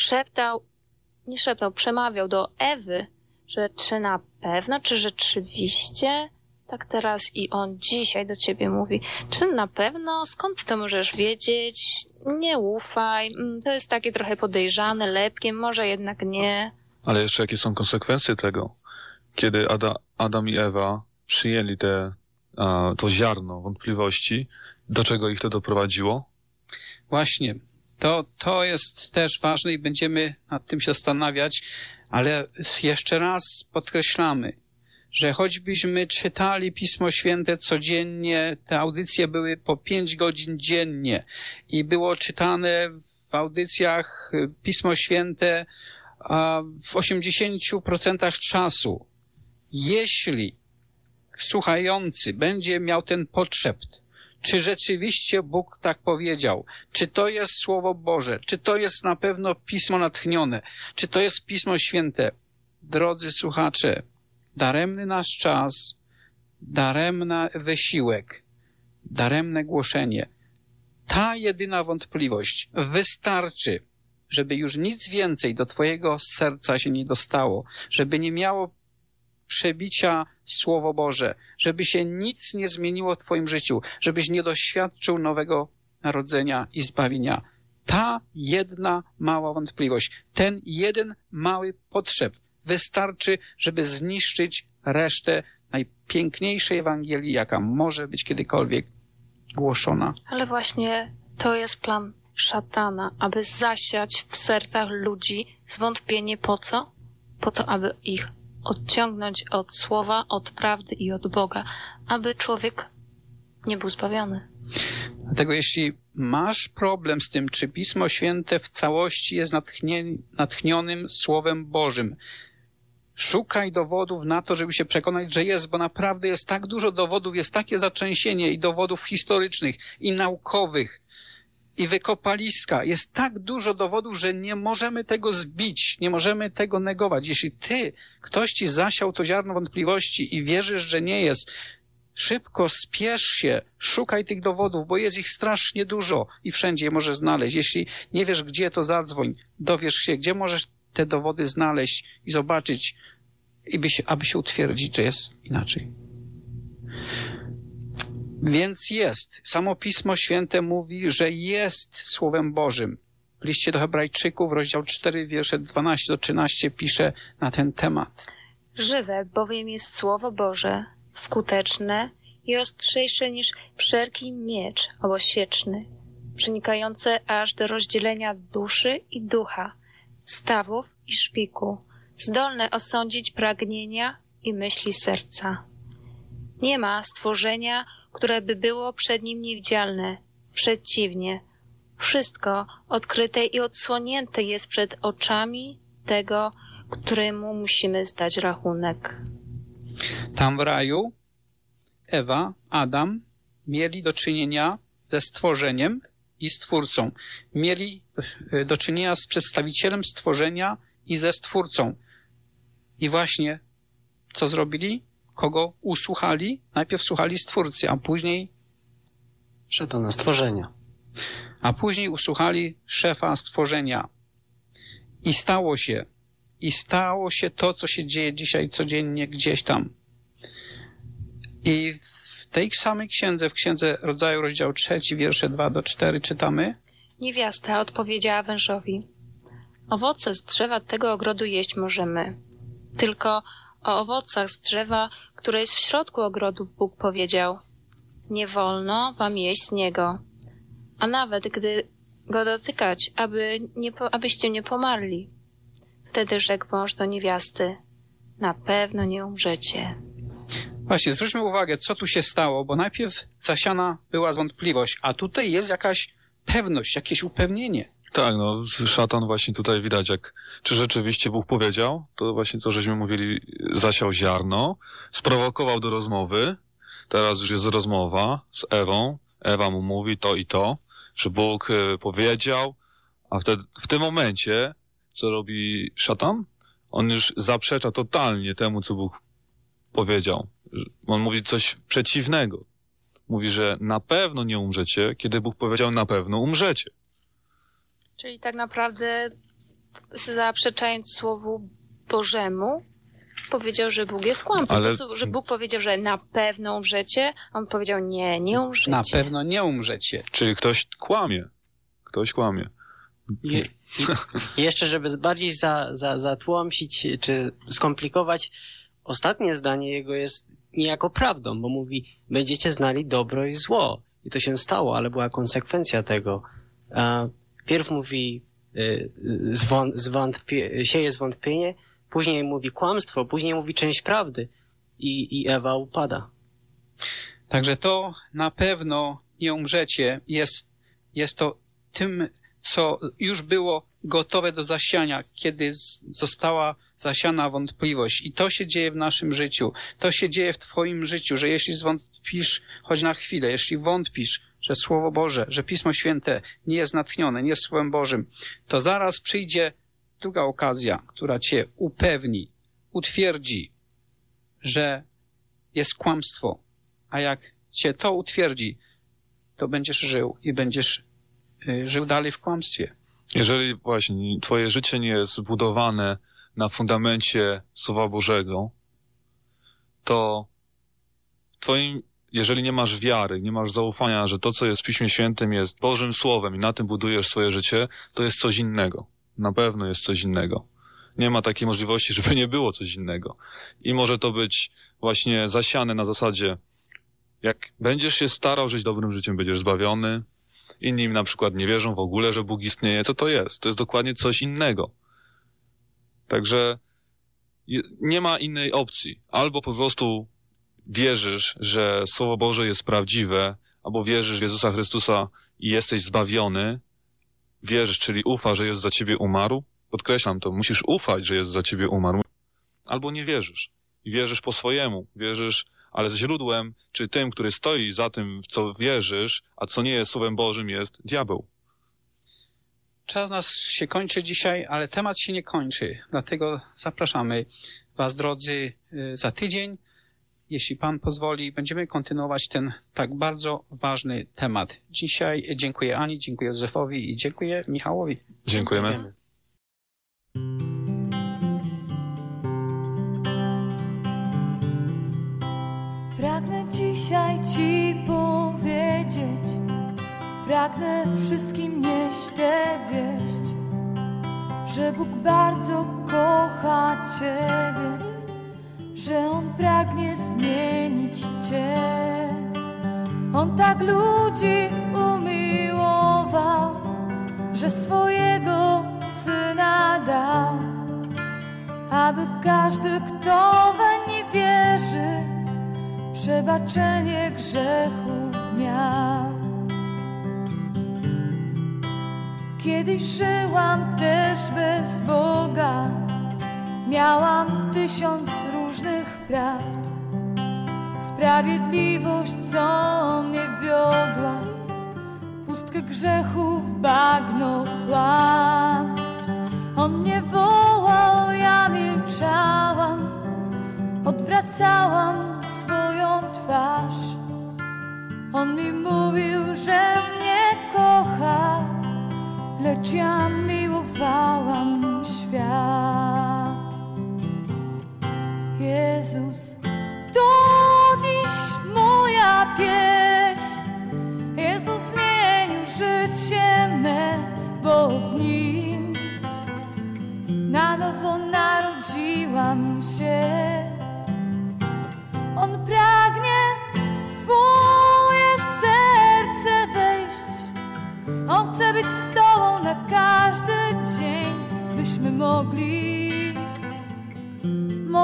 I: przemawiał do Ewy, że czy na pewno, czy rzeczywiście, tak teraz i on dzisiaj do ciebie mówi, czy na pewno, skąd to możesz wiedzieć, nie ufaj, to jest takie trochę podejrzane, lepkiem, może jednak nie.
P: Ale jeszcze jakie są konsekwencje tego? Kiedy Adam i Ewa przyjęli to ziarno wątpliwości, do czego ich to doprowadziło?
C: Właśnie, to jest też ważne i będziemy nad tym się zastanawiać, ale jeszcze raz podkreślamy, że choćbyśmy czytali Pismo Święte codziennie, te audycje były po 5 godzin dziennie i było czytane w audycjach Pismo Święte w 80% czasu. Jeśli słuchający będzie miał ten potrzebt, czy rzeczywiście Bóg tak powiedział, czy to jest Słowo Boże, czy to jest na pewno Pismo natchnione, czy to jest Pismo Święte. Drodzy słuchacze, daremny nasz czas, daremny wysiłek, daremne głoszenie. Ta jedyna wątpliwość wystarczy, żeby już nic więcej do twojego serca się nie dostało, żeby nie miało przebicia Słowo Boże, żeby się nic nie zmieniło w twoim życiu, żebyś nie doświadczył nowego narodzenia i zbawienia. Ta jedna mała wątpliwość, ten jeden mały potrzebt wystarczy, żeby zniszczyć resztę najpiękniejszej Ewangelii, jaka może być kiedykolwiek głoszona.
I: Ale właśnie to jest plan szatana, aby zasiać w sercach ludzi zwątpienie. Po co? Po to, aby ich odciągnąć od słowa, od prawdy i od Boga, aby człowiek nie był zbawiony.
C: Dlatego jeśli masz problem z tym, czy Pismo Święte w całości jest natchnionym Słowem Bożym, szukaj dowodów na to, żeby się przekonać, że jest, bo naprawdę jest tak dużo dowodów, jest takie zatrzęsienie i dowodów historycznych i naukowych i wykopaliska. Jest tak dużo dowodów, że nie możemy tego zbić, nie możemy tego negować. Jeśli ktoś ci zasiał to ziarno wątpliwości i wierzysz, że nie jest, szybko spiesz się, szukaj tych dowodów, bo jest ich strasznie dużo i wszędzie je możesz znaleźć. Jeśli nie wiesz gdzie, to zadzwoń, dowiesz się, gdzie możesz te dowody znaleźć i zobaczyć, aby się utwierdzić, że jest inaczej. Więc jest. Samo Pismo Święte mówi, że jest Słowem Bożym. W liście do Hebrajczyków, rozdział 4, wiersze 12-13 pisze na ten temat.
I: Żywe bowiem jest Słowo Boże, skuteczne i ostrzejsze niż wszelki miecz obusieczny, przenikające aż do rozdzielenia duszy i ducha, stawów i szpiku, zdolne osądzić pragnienia i myśli serca. Nie ma stworzenia, które by było przed nim niewidzialne. Przeciwnie, wszystko odkryte i odsłonięte jest przed oczami tego, któremu musimy zdać rachunek.
C: Tam w raju Ewa, Adam mieli do czynienia ze stworzeniem i Stwórcą. Mieli do czynienia z przedstawicielem stworzenia i ze Stwórcą. I właśnie co zrobili? Kogo usłuchali? Najpierw słuchali Stwórcy, a później
Q: szatana stworzenia.
C: A później usłuchali szefa stworzenia. I stało się to, co się dzieje dzisiaj codziennie gdzieś tam. I tej samej księdze, w Księdze Rodzaju, rozdział 3, wiersze 2-4 czytamy:
I: Niewiasta odpowiedziała wężowi: owoce z drzewa tego ogrodu jeść możemy. Tylko o owocach z drzewa, które jest w środku ogrodu, Bóg powiedział: nie wolno wam jeść z niego, a nawet gdy go dotykać, abyście nie pomarli. Wtedy rzekł wąż do niewiasty: na pewno nie umrzecie.
C: Właśnie, zwróćmy uwagę, co tu się stało, bo najpierw zasiana była wątpliwość, a tutaj jest jakaś pewność, jakieś upewnienie.
P: Tak, no szatan właśnie tutaj widać, czy rzeczywiście Bóg powiedział, to właśnie co żeśmy mówili, zasiał ziarno, sprowokował do rozmowy, teraz już jest rozmowa z Ewą, Ewa mu mówi to i to, że Bóg powiedział, a wtedy, w tym momencie, co robi szatan? On już zaprzecza totalnie temu, co Bóg powiedział. On mówi coś przeciwnego. Mówi, że na pewno nie umrzecie, kiedy Bóg powiedział na pewno umrzecie.
I: Czyli tak naprawdę, zaprzeczając Słowu Bożemu, powiedział, że Bóg jest kłamcą.
P: Ale...
I: Że Bóg powiedział, że na pewno umrzecie, a on powiedział: nie umrzecie.
C: Na pewno nie umrzecie.
P: Czyli ktoś kłamie. Ktoś kłamie.
Q: I jeszcze, żeby bardziej zatłamsić czy skomplikować, ostatnie zdanie jego jest niejako prawdą, bo mówi: będziecie znali dobro i zło. I to się stało, ale była konsekwencja tego. Pierw mówi sieje zwątpienie, później mówi kłamstwo, później mówi część prawdy i Ewa upada.
C: Także to na pewno nie umrzecie. Jest to tym, co już było gotowe do zasiania, kiedy została zasiana wątpliwość. I to się dzieje w naszym życiu. To się dzieje w twoim życiu, że jeśli zwątpisz choć na chwilę, jeśli wątpisz, że Słowo Boże, że Pismo Święte nie jest natchnione, nie jest Słowem Bożym, to zaraz przyjdzie druga okazja, która cię upewni, utwierdzi, że jest kłamstwo. A jak cię to utwierdzi, to będziesz żył i będziesz żył dalej w kłamstwie. Jeżeli właśnie twoje życie nie jest zbudowane na fundamencie Słowa Bożego, to jeżeli nie masz wiary, nie masz zaufania, że to, co jest w Piśmie Świętym, jest Bożym Słowem i na tym budujesz swoje życie, to jest coś innego. Na pewno jest coś innego. Nie ma takiej możliwości, żeby nie było coś innego. I może to być właśnie zasiane na zasadzie, jak będziesz się starał żyć dobrym życiem, będziesz zbawiony. Inni na przykład nie wierzą w ogóle, że Bóg istnieje. Co to jest? To jest dokładnie coś innego. Także nie ma innej opcji. Albo po prostu wierzysz, że Słowo Boże jest prawdziwe, albo wierzysz w Jezusa Chrystusa i jesteś zbawiony. Wierzysz, czyli ufasz, że Jezus za ciebie umarł. Podkreślam to, musisz ufać, że Jezus za ciebie umarł. Albo nie wierzysz. I wierzysz po swojemu. Wierzysz, ale źródłem, czy tym, który stoi za tym, w co wierzysz, a co nie jest Słowem Bożym, jest diabeł. Czas nas się kończy dzisiaj, ale temat się nie kończy. Dlatego zapraszamy was, drodzy, za tydzień. Jeśli Pan pozwoli, będziemy kontynuować ten tak bardzo ważny temat. Dzisiaj dziękuję Ani, dziękuję Józefowi i dziękuję Michałowi. Dziękujemy.
S: Pragnę dzisiaj Ci powiedzieć, pragnę wszystkim nieść tę wieść, że Bóg bardzo kocha Ciebie, że On pragnie zmienić Cię. On tak ludzi umiłował, że swojego Syna dał, aby każdy, kto weń wierzy, przebaczenie grzechów miał. Kiedyś żyłam też bez Boga, miałam 1000 różnych prawd. Sprawiedliwość, co mnie wiodła, pustkę grzechów, bagno kłamstw. On mnie wołał, ja milczałam, odwracałam swoją twarz. On mi mówił, że mnie kocha, lecz ja miłowałam świat. Jezus, to dziś moja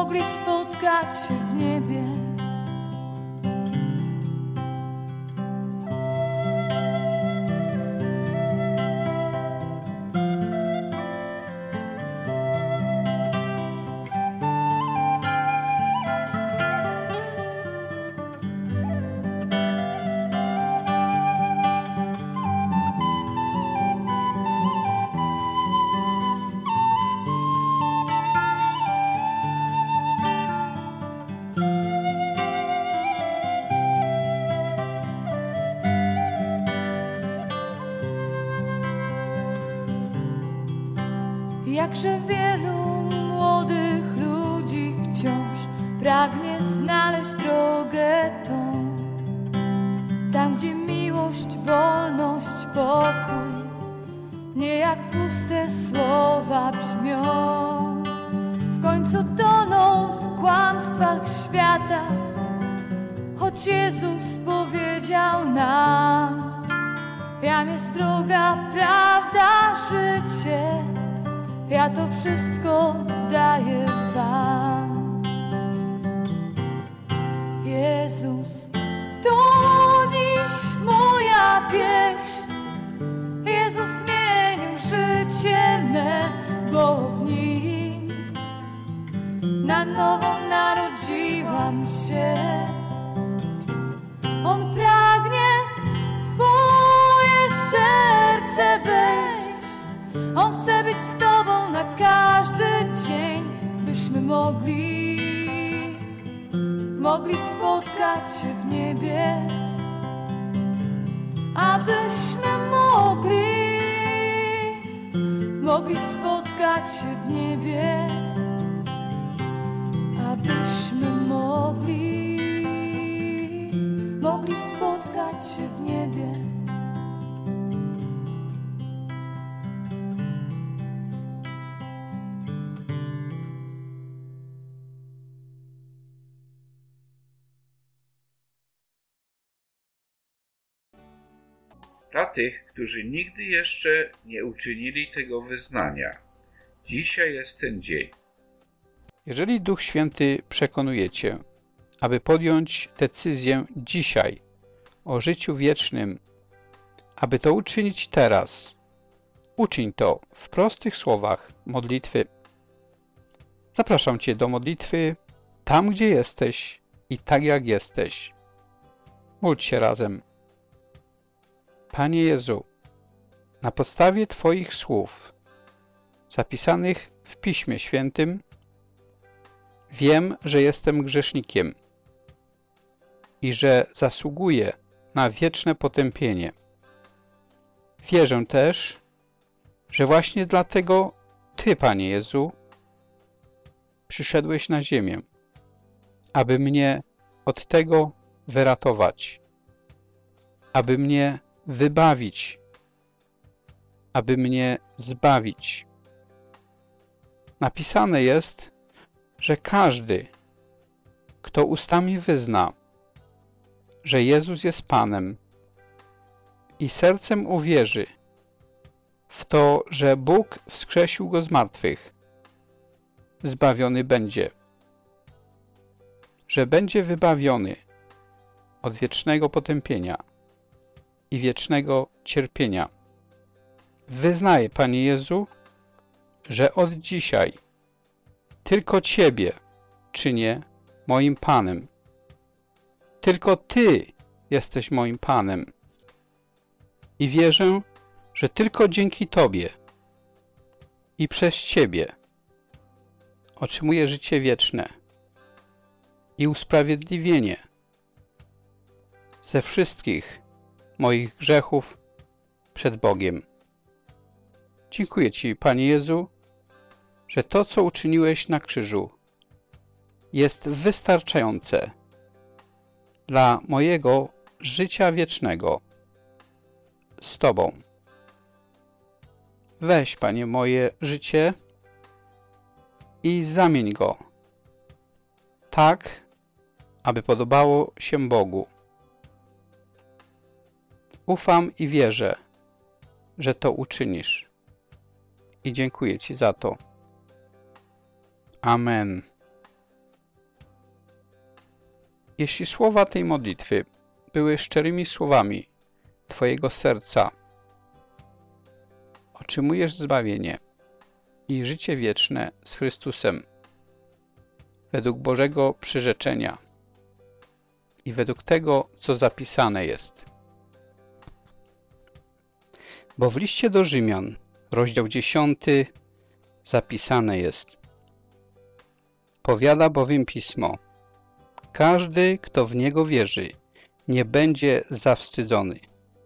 S: mogli spotkać się w niebie. Jakże wielu młodych ludzi wciąż pragnie znaleźć drogę tą, tam gdzie miłość, wolność, pokój nie jak puste słowa brzmią. W końcu toną w kłamstwach świata, choć Jezus powiedział nam: jam jest droga, prawda, życie, ja to wszystko daję wam. Jezus, to dziś moja pieśń. Jezus zmienił życie me, bo w Nim na nowo narodziłam się. On pragnie Twoje serce wejść. On chce być z Tobą na każdy dzień, byśmy mogli spotkać się w niebie, abyśmy mogli spotkać się w niebie, abyśmy mogli spotkać się w niebie.
O: Dla tych, którzy nigdy jeszcze nie uczynili tego wyznania, dzisiaj jest ten dzień.
C: Jeżeli Duch Święty przekonuje Cię, aby podjąć decyzję dzisiaj o życiu wiecznym, aby to uczynić teraz, uczyń to w prostych słowach modlitwy. Zapraszam Cię do modlitwy tam, gdzie jesteś i tak jak jesteś. Módl się razem. Panie Jezu, na podstawie Twoich słów zapisanych w Piśmie Świętym wiem, że jestem grzesznikiem i że zasługuję na wieczne potępienie. Wierzę też, że właśnie dlatego Ty, Panie Jezu, przyszedłeś na ziemię, aby mnie od tego wyratować, aby mnie wybawić, aby mnie zbawić. Napisane jest, że każdy, kto ustami wyzna, że Jezus jest Panem i sercem uwierzy w to, że Bóg wskrzesił Go z martwych, zbawiony będzie, że będzie wybawiony od wiecznego potępienia i wiecznego cierpienia. Wyznaję, Panie Jezu, że od dzisiaj tylko Ciebie czynię moim Panem. Tylko Ty jesteś moim Panem. I wierzę, że tylko dzięki Tobie i przez Ciebie otrzymuję życie wieczne i usprawiedliwienie ze wszystkich moich grzechów przed Bogiem. Dziękuję Ci, Panie Jezu, że to, co uczyniłeś na krzyżu, jest wystarczające dla mojego życia wiecznego z Tobą. Weź, Panie, moje życie i zamień go tak, aby podobało się Bogu. Ufam i wierzę, że to uczynisz. I dziękuję Ci za to. Amen. Jeśli słowa tej modlitwy były szczerymi słowami Twojego serca, otrzymujesz zbawienie i życie wieczne z Chrystusem według Bożego przyrzeczenia i według tego, co zapisane jest. Bo w liście do Rzymian, rozdział 10, zapisane jest: powiada bowiem Pismo: każdy, kto w Niego wierzy, nie będzie zawstydzony.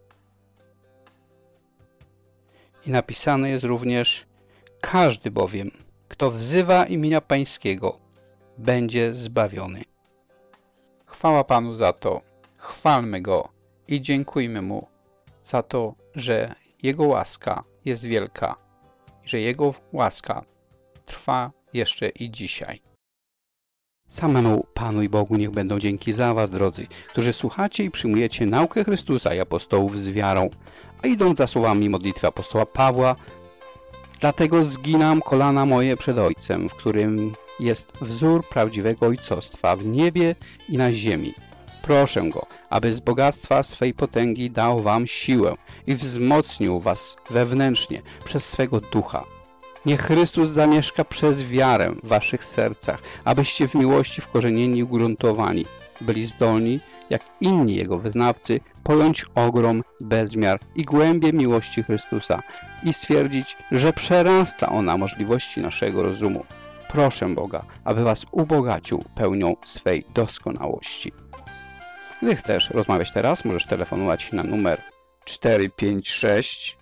C: I napisane jest również: każdy bowiem, kto wzywa imienia Pańskiego, będzie zbawiony. Chwała Panu za to, chwalmy Go i dziękujmy Mu za to, że Jego łaska jest wielka i że Jego łaska trwa jeszcze i dzisiaj. Samemu Panu i Bogu niech będą dzięki za Was, drodzy, którzy słuchacie i przyjmujecie naukę Chrystusa i apostołów z wiarą, a idąc za słowami modlitwy apostoła Pawła: dlatego zginam kolana moje przed Ojcem, w którym jest wzór prawdziwego ojcostwa w niebie i na ziemi. Proszę Go, aby z bogactwa swej potęgi dał Wam siłę i wzmocnił Was wewnętrznie przez swego Ducha. Niech Chrystus zamieszka przez wiarę w Waszych sercach, abyście w miłości wkorzenieni i ugruntowani byli zdolni, jak inni Jego wyznawcy, pojąć ogrom, bezmiar i głębię miłości Chrystusa i stwierdzić, że przerasta ona możliwości naszego rozumu. Proszę Boga, aby Was ubogacił pełnią swej doskonałości. Gdy chcesz rozmawiać teraz, możesz telefonować na numer 456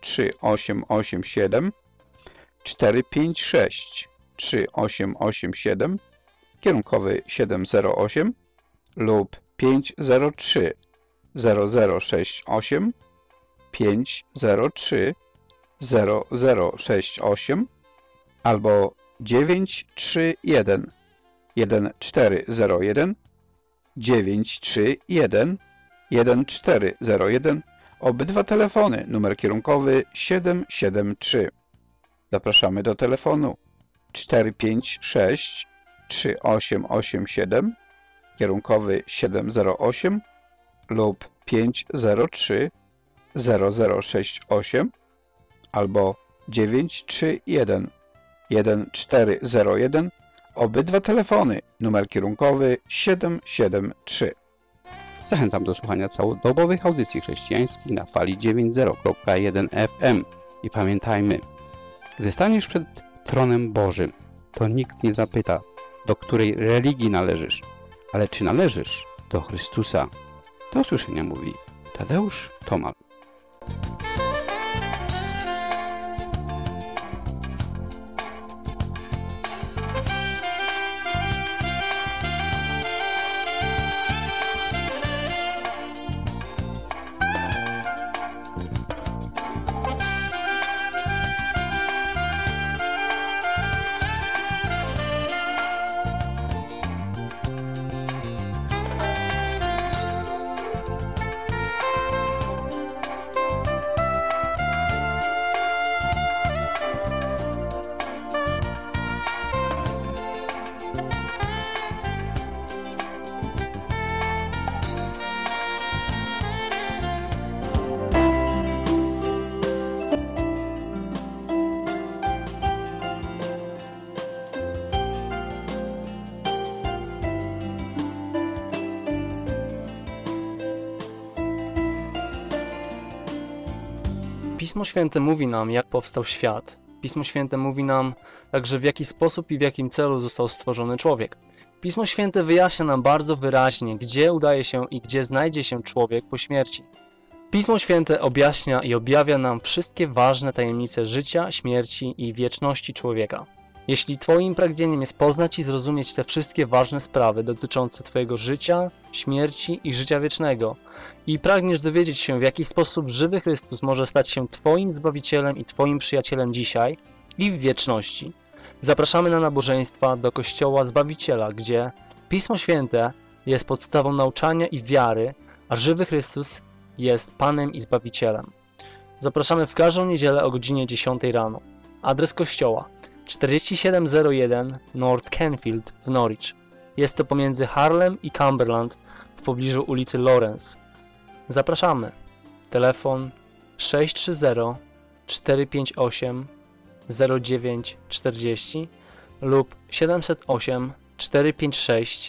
C: 3887 456 3887, kierunkowy 708 lub 503 0068 503 0068 albo 931 1401 931 1401. Obydwa telefony, numer kierunkowy 773. Zapraszamy do telefonu 456 3887, kierunkowy 708 lub 503 0068 albo 931 1401. Obydwa telefony, numer kierunkowy 773. Zachęcam do słuchania całodobowych audycji chrześcijańskich na fali 90.1 FM. I pamiętajmy, gdy staniesz przed tronem Bożym, to nikt nie zapyta, do której religii należysz, ale czy należysz do Chrystusa. Do usłyszenia, mówi Tadeusz Tomal.
T: Pismo Święte mówi nam, jak powstał świat. Pismo Święte mówi nam także, w jaki sposób i w jakim celu został stworzony człowiek. Pismo Święte wyjaśnia nam bardzo wyraźnie, gdzie udaje się i gdzie znajdzie się człowiek po śmierci. Pismo Święte objaśnia i objawia nam wszystkie ważne tajemnice życia, śmierci i wieczności człowieka. Jeśli Twoim pragnieniem jest poznać i zrozumieć te wszystkie ważne sprawy dotyczące Twojego życia, śmierci i życia wiecznego i pragniesz dowiedzieć się, w jaki sposób żywy Chrystus może stać się Twoim Zbawicielem i Twoim przyjacielem dzisiaj i w wieczności, zapraszamy na nabożeństwa do Kościoła Zbawiciela, gdzie Pismo Święte jest podstawą nauczania i wiary, a żywy Chrystus jest Panem i Zbawicielem. Zapraszamy w każdą niedzielę o godzinie 10 rano. Adres kościoła: 4701 North Canfield w Norwich. Jest to pomiędzy Harlem i Cumberland w pobliżu ulicy Lawrence. Zapraszamy. Telefon 630 458 0940 lub 708 456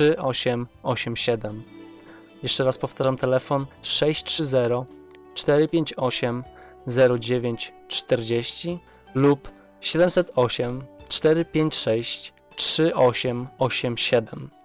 T: 3887. Jeszcze raz powtarzam, telefon 630 458 0940 lub 708 456 3887.